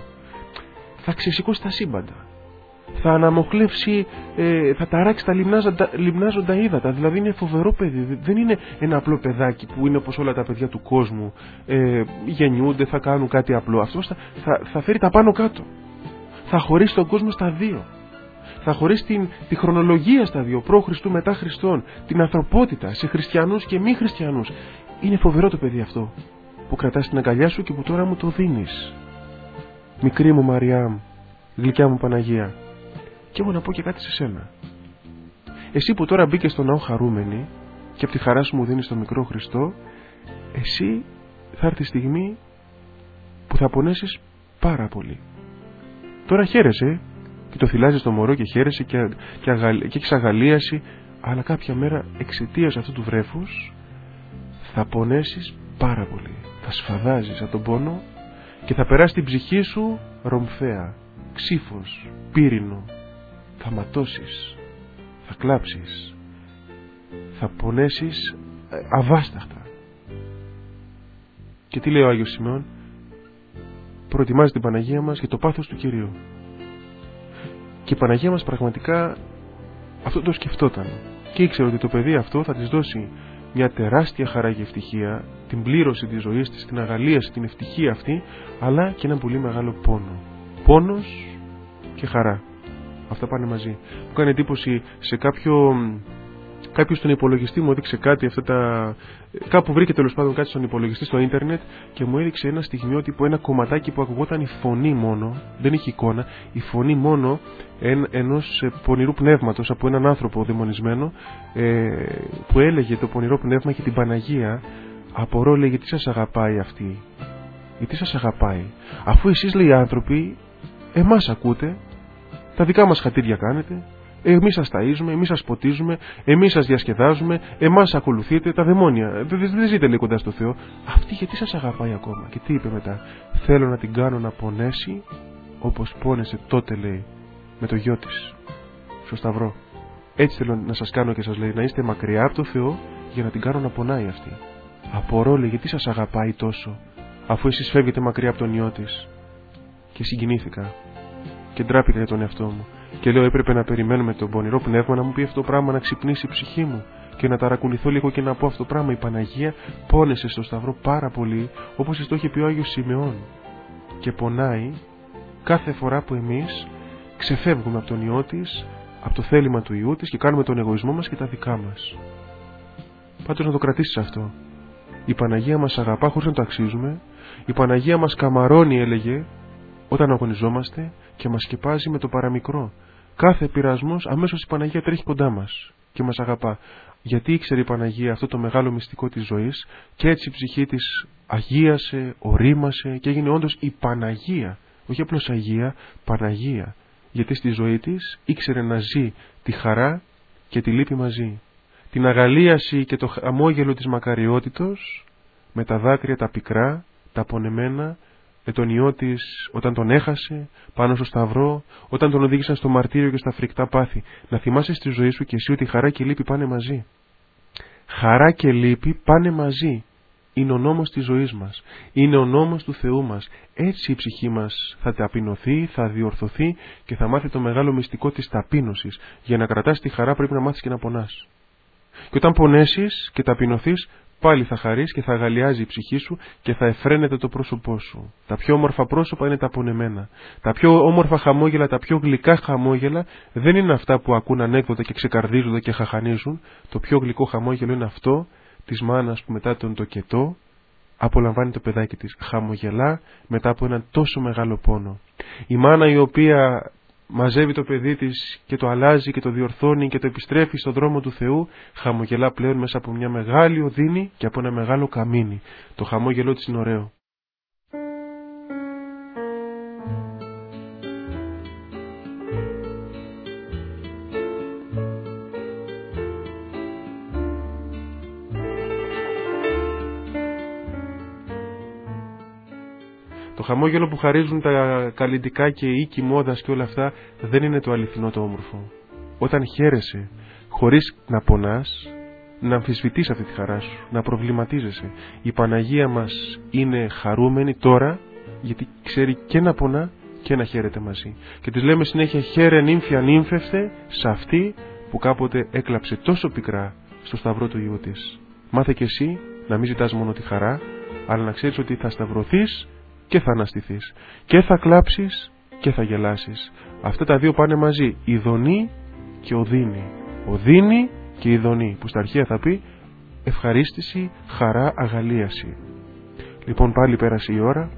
θα ξεσηκώσει τα σύμπαντα. Θα αναμοχλεύσει, ε, θα ταράξει τα λιμνάζοντα, λιμνάζοντα ύδατα. Δηλαδή είναι φοβερό παιδί. Δεν είναι ένα απλό παιδάκι που είναι όπως όλα τα παιδιά του κόσμου. Ε, γεννιούνται, θα κάνουν κάτι απλό. Αυτό θα, θα, θα φέρει τα πάνω κάτω. Θα χωρίσει τον κόσμο στα δύο. Θα χωρίσει την, τη χρονολογία στα δύο, προ Χριστού μετά Χριστόν, την ανθρωπότητα σε χριστιανούς και μη χριστιανούς. Είναι φοβερό το παιδί αυτό που κρατάς την αγκαλιά σου και που τώρα μου το δίνεις. Μικρή μου Μαριά μου, γλυκιά μου Παναγία. Και εγώ να πω και κάτι σε σένα. Εσύ που τώρα μπήκες στον ναό χαρούμενη και από τη χαρά σου μου δίνεις τον μικρό Χριστό, εσύ θα έρθει η στιγμή που θα πονέσεις πάρα πολύ. Τώρα χαίρεσαι και το θυλάζεις το μωρό και χαίρεσαι και, και, αγαλ, και έχεις αγαλίαση, αλλά κάποια μέρα εξαιτίας αυτού του βρέφους θα πονέσεις πάρα πολύ. Θα σφαδάζεις από τον πόνο και θα περάσει την ψυχή σου ρομφαία, ξύφος, πύρινο. Θα ματώσεις, θα κλάψεις, θα πονέσεις αβάσταχτα. Και τι λέει ο Άγιος Σημειών? Προετοιμάζει την Παναγία μας για το πάθος του Κυρίου. Και η Παναγία μας πραγματικά αυτό το σκεφτόταν και ήξερε ότι το παιδί αυτό θα της δώσει μια τεράστια χαρά και ευτυχία, την πλήρωση της ζωής της, την αγαλίαση, την ευτυχία αυτή, αλλά και ένα πολύ μεγάλο πόνο. Πόνος και χαρά. Αυτά πάνε μαζί. Μου κάνει εντύπωση σε κάποιο... Κάποιος στον υπολογιστή μου έδειξε κάτι, αυτά τα... κάπου βρήκε τέλος πάντων κάτι στον υπολογιστή στο ίντερνετ και μου έδειξε ένα στιγμιότυπο, ένα κομματάκι που ακουγόταν η φωνή μόνο, δεν είχε εικόνα, η φωνή μόνο εν, ενός πονηρού πνεύματος από έναν άνθρωπο δαιμονισμένο, ε, που έλεγε το πονηρό πνεύμα και την Παναγία, απορώ, λέει, γιατί σας αγαπάει αυτή, γιατί σας αγαπάει, αφού εσείς, λέει, οι άνθρωποι εμάς ακούτε, τα δικά μας χατήρια κάνετε, εμείς σας ταΐζουμε, εμείς σας ποτίζουμε, εμείς σας διασκεδάζουμε, εμάς ακολουθείτε, τα δαιμόνια. Δεν, δεν ζείτε, λέει, κοντά στο Θεό. Αυτή γιατί σας αγαπάει ακόμα? Και τι είπε μετά? Θέλω να την κάνω να πονέσει όπως πόνεσε τότε, λέει, με το γιο της στο Σταυρό. Έτσι θέλω να σας κάνω και σας λέει, να είστε μακριά από το Θεό για να την κάνω να πονάει αυτή. Απορώ, λέει, γιατί σας αγαπάει τόσο, αφού εσείς φεύγετε μακριά από τον ιό της. Και συγκινήθηκα και ντράπηκα για τον εαυτό μου. Και λέω, έπρεπε να περιμένουμε τον πονηρό πνεύμα να μου πει αυτό το πράγμα, να ξυπνήσει η ψυχή μου και να ταρακουνηθώ λίγο και να πω αυτό το πράγμα. Η Παναγία πόνεσε στο Σταυρό πάρα πολύ, όπως το είχε πει ο Άγιος Σημεών. Και πονάει κάθε φορά που εμείς ξεφεύγουμε από τον Υιό της, από το θέλημα του Υιού της και κάνουμε τον εγωισμό μας και τα δικά μας. Πάντως να το κρατήσεις αυτό. Η Παναγία μας αγαπά χωρίς να το αξίζουμε. Η Παναγία μας καμαρώνει, έλεγε, όταν αγωνιζόμαστε και μας σκεπάζει με το παραμικρό. Κάθε πειρασμός αμέσως η Παναγία τρέχει κοντά μας και μας αγαπά. Γιατί ήξερε η Παναγία αυτό το μεγάλο μυστικό της ζωής και έτσι η ψυχή της αγίασε, ορίμασε και έγινε όντως η Παναγία. Όχι απλώς Αγία, Παναγία. Γιατί στη ζωή της ήξερε να ζει τη χαρά και τη λύπη μαζί. Την αγαλίαση και το χαμόγελο της μακαριότητος με τα δάκρυα τα πικρά, τα πονεμένα, με τον Υιό της όταν τον έχασε πάνω στο σταυρό, όταν τον οδήγησαν στο μαρτύριο και στα φρικτά πάθη. Να θυμάσαι στη ζωή σου και εσύ ότι χαρά και λύπη πάνε μαζί. Χαρά και λύπη πάνε μαζί. Είναι ο νόμος της ζωής μας. Είναι ο νόμος του Θεού μας. Έτσι η ψυχή μας θα ταπεινωθεί, θα διορθωθεί και θα μάθει το μεγάλο μυστικό της ταπείνωσης. Για να κρατάς τη χαρά πρέπει να μάθεις και να πονάς. Και όταν πονέσεις και ταπεινωθείς, πάλι θα χαρείς και θα αγαλιάζει η ψυχή σου και θα εφραίνεται το πρόσωπό σου. Τα πιο όμορφα πρόσωπα είναι τα πονεμένα. Τα πιο όμορφα χαμόγελα, τα πιο γλυκά χαμόγελα δεν είναι αυτά που ακούν ανέκδοτα και ξεκαρδίζονται και χαχανίζουν. Το πιο γλυκό χαμόγελο είναι αυτό της μάνας που μετά τον τοκετό απολαμβάνει το παιδάκι της. Χαμογελά μετά από έναν τόσο μεγάλο πόνο. Η μάνα η οποία μαζεύει το παιδί της και το αλλάζει και το διορθώνει και το επιστρέφει στον δρόμο του Θεού, χαμογελά πλέον μέσα από μια μεγάλη οδύνη και από ένα μεγάλο καμίνι. Το χαμόγελό της είναι ωραίο. Το χαμόγελο που χαρίζουν τα καλλιτικά και η οίκη μόδας και όλα αυτά δεν είναι το αληθινό το όμορφο. Όταν χαίρεσαι χωρίς να πονάς, να αμφισβητείς αυτή τη χαρά σου, να προβληματίζεσαι. Η Παναγία μας είναι χαρούμενη τώρα γιατί ξέρει και να πονά και να χαίρεται μαζί. Και της λέμε συνέχεια χαίρε νύμφια νύμφευθε σε αυτή που κάποτε έκλαψε τόσο πικρά στο σταυρό του Υιού της. Μάθε και εσύ να μην ζητάς μόνο τη χαρά, αλλά να ξέρεις ότι θα σταυρωθείς και θα αναστηθείς. Και θα κλάψεις και θα γελάσεις. Αυτά τα δύο πάνε μαζί. Η δονή και ο δίνη. Ο δίνη και η δονή. Που στα αρχαία θα πει ευχαρίστηση, χαρά, αγαλίαση. Λοιπόν πάλι πέρασε η ώρα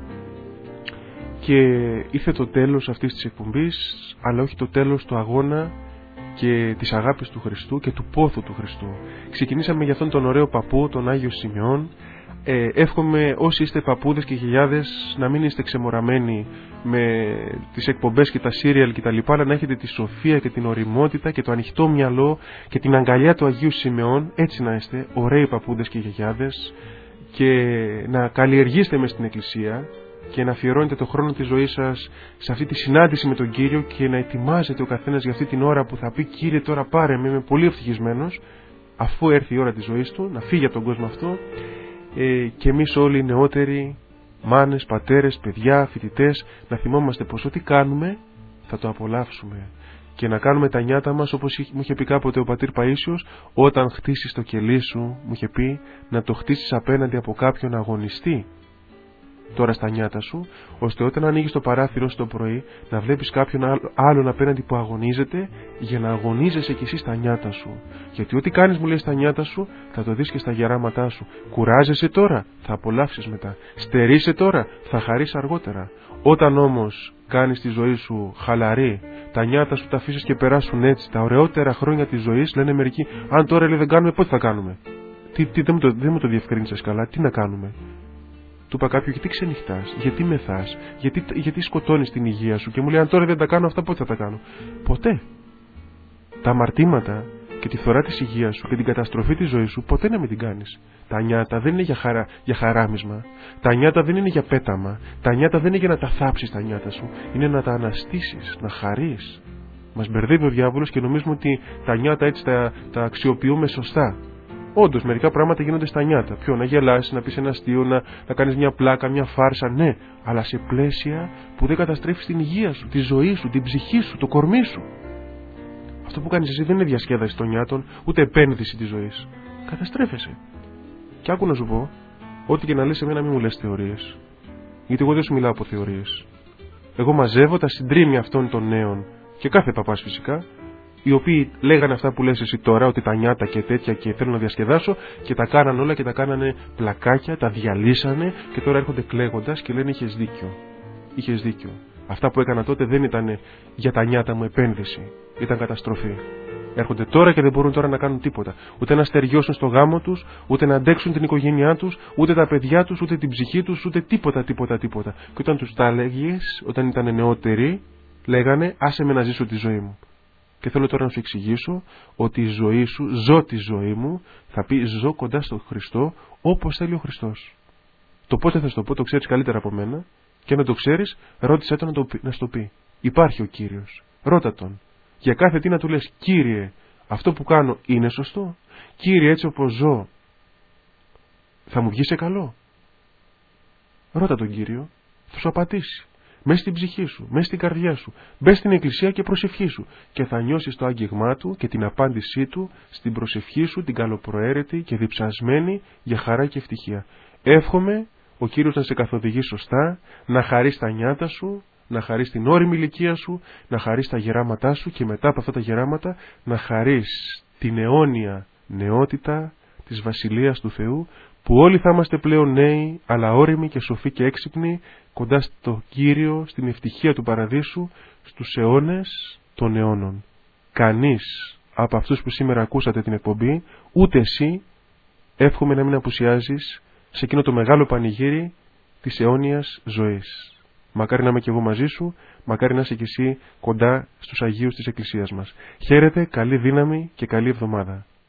και ήρθε το τέλος αυτής της εκπομπής, αλλά όχι το τέλος του αγώνα και της αγάπης του Χριστού και του πόθου του Χριστού. Ξεκινήσαμε για αυτόν τον ωραίο παππού, τον Άγιο Σημειών. Ε, εύχομαι όσοι είστε παππούδες και γιαγιάδες να μην είστε ξεμοραμένοι με τις εκπομπές και τα σύριαλ και τα λοιπά, αλλά να έχετε τη σοφία και την ωριμότητα και το ανοιχτό μυαλό και την αγκαλιά του Αγίου Σημεών. Έτσι να είστε ωραίοι παππούδες και γιαγιάδες και να καλλιεργήσετε μες στην Εκκλησία και να αφιερώνετε το χρόνο της ζωής σας σε αυτή τη συνάντηση με τον Κύριο και να ετοιμάζετε ο καθένας για αυτή την ώρα που θα πει Κύριε τώρα πάρε με, είμαι πολύ ευτυχισμένος, αφού έρθει η ώρα της ζωής του να φύγει από τον κόσμο αυτό. Ε, και εμείς όλοι οι νεότεροι, μάνες, πατέρες, παιδιά, φοιτητές, να θυμόμαστε πως ό,τι κάνουμε θα το απολαύσουμε και να κάνουμε τα νιάτα μας όπως μου είχε πει κάποτε ο πατήρ Παΐσιος, όταν χτίσεις το κελί σου, μου είχε πει, να το χτίσεις απέναντι από κάποιον αγωνιστή τώρα στα νιάτα σου, ώστε όταν ανοίγεις το παράθυρο στο πρωί να βλέπεις κάποιον άλλον απέναντι που αγωνίζεται για να αγωνίζεσαι κι εσύ στα νιάτα σου. Γιατί ό,τι κάνεις μου λέει στα νιάτα σου θα το δεις και στα γεράματά σου. Κουράζεσαι τώρα, θα απολαύσεις μετά. Στερείσαι τώρα, θα χαρείς αργότερα. Όταν όμως κάνεις τη ζωή σου χαλαρή, τα νιάτα σου τα αφήσεις και περάσουν έτσι, τα ωραιότερα χρόνια της ζωής, λένε μερικοί, αν τώρα λέει, δεν κάνουμε, πότε θα κάνουμε. Τι, τι, δεν μου το, δεν μου το διευκρίνησες καλά, τι να κάνουμε. Του είπα κάποιου, γιατί ξενυχτάς, γιατί μεθάς, γιατί, γιατί σκοτώνεις την υγεία σου. Και μου λέει, αν τώρα δεν τα κάνω αυτά, πότε θα τα κάνω. Ποτέ. Τα αμαρτήματα και τη φθορά της υγείας σου και την καταστροφή της ζωής σου, ποτέ να μην την κάνεις. Τα νιάτα δεν είναι για, χαρά, για χαράμισμα. Τα νιάτα δεν είναι για πέταμα. Τα νιάτα δεν είναι για να τα θάψεις τα νιάτα σου. Είναι να τα αναστήσεις, να χαρείς. Μας μπερδεύει ο διάβολος και νομίζουμε ότι τα νιάτα έτσι τα, τα αξιοποιούμε σωστά. Όντως, μερικά πράγματα γίνονται στα νιάτα. Ποιο, να γελάσεις, να πεις ένα αστείο, να, να κάνεις μια πλάκα, μια φάρσα, ναι, αλλά σε πλαίσια που δεν καταστρέφεις την υγεία σου, τη ζωή σου, την ψυχή σου, το κορμί σου. Αυτό που κάνεις εσύ δεν είναι διασκέδαση των νιάτων, ούτε επένδυση της ζωής. Καταστρέφεσαι. Και άκου να σου πω, ό,τι και να λες εμένα, μην μου λες θεωρίες. Γιατί εγώ δεν σου μιλάω από θεωρίες. Εγώ μαζεύω τα συντρίμμια αυτών των νέων και κάθε παπάς φυσικά, οι οποίοι λέγανε αυτά που λες εσύ τώρα, ότι τα νιάτα και τέτοια και θέλω να διασκεδάσω, και τα κάνανε όλα και τα κάνανε πλακάκια, τα διαλύσανε και τώρα έρχονται κλαίγοντας και λένε είχες δίκιο. Είχες δίκιο. Αυτά που έκανα τότε δεν ήταν για τα νιάτα μου επένδυση, ήταν καταστροφή. Έρχονται τώρα και δεν μπορούν τώρα να κάνουν τίποτα. Ούτε να στεριώσουν στο γάμο τους, ούτε να αντέξουν την οικογένειά τους, ούτε τα παιδιά τους, ούτε την ψυχή τους, ούτε τίποτα, τίποτα, τίποτα. Και όταν τους τα έλεγες, όταν ήταν νεότεροι, λέγανε άσε με να ζήσω τη ζωή μου. Και θέλω τώρα να σου εξηγήσω ότι η ζωή σου, ζω τη ζωή μου, θα πει ζω κοντά στον Χριστό όπως θέλει ο Χριστός. Το πότε θα σου το πω το ξέρεις καλύτερα από μένα, και να το ξέρεις, ρώτησέ τον να, το, να σου το πει. Υπάρχει ο Κύριος. Ρώτα τον. Για κάθε τι να του λες, Κύριε, αυτό που κάνω είναι σωστό? Κύριε, έτσι όπως ζω, θα μου βγει σε καλό? Ρώτα τον Κύριο, θα σου απαντήσει. Μες στην ψυχή σου, μες στην καρδιά σου, μπες στην εκκλησία και προσευχή σου και θα νιώσεις το άγγιγμά του και την απάντησή του στην προσευχή σου, την καλοπροαίρετη και διψασμένη για χαρά και ευτυχία. Εύχομαι ο Κύριος να σε καθοδηγεί σωστά, να χαρείς τα νιάτα σου, να χαρείς την όριμη ηλικία σου, να χαρείς τα γεράματά σου και μετά από αυτά τα γεράματα να χαρείς την αιώνια νεότητα της Βασιλείας του Θεού, που όλοι θα είμαστε πλέον νέοι, αλλά όριμοι και σοφοί και έξυπνοι, κοντά στο Κύριο, στην ευτυχία του παραδείσου, στους αιώνες των αιώνων. Κανείς από αυτούς που σήμερα ακούσατε την εκπομπή, ούτε εσύ, εύχομαι να μην απουσιάζεις σε εκείνο το μεγάλο πανηγύρι της αιώνιας ζωής. Μακάρι να είμαι και εγώ μαζί σου, μακάρι να είσαι και εσύ κοντά στους Αγίους της Εκκλησίας μας. Χαίρετε, καλή δύναμη και καλή εβδομάδα.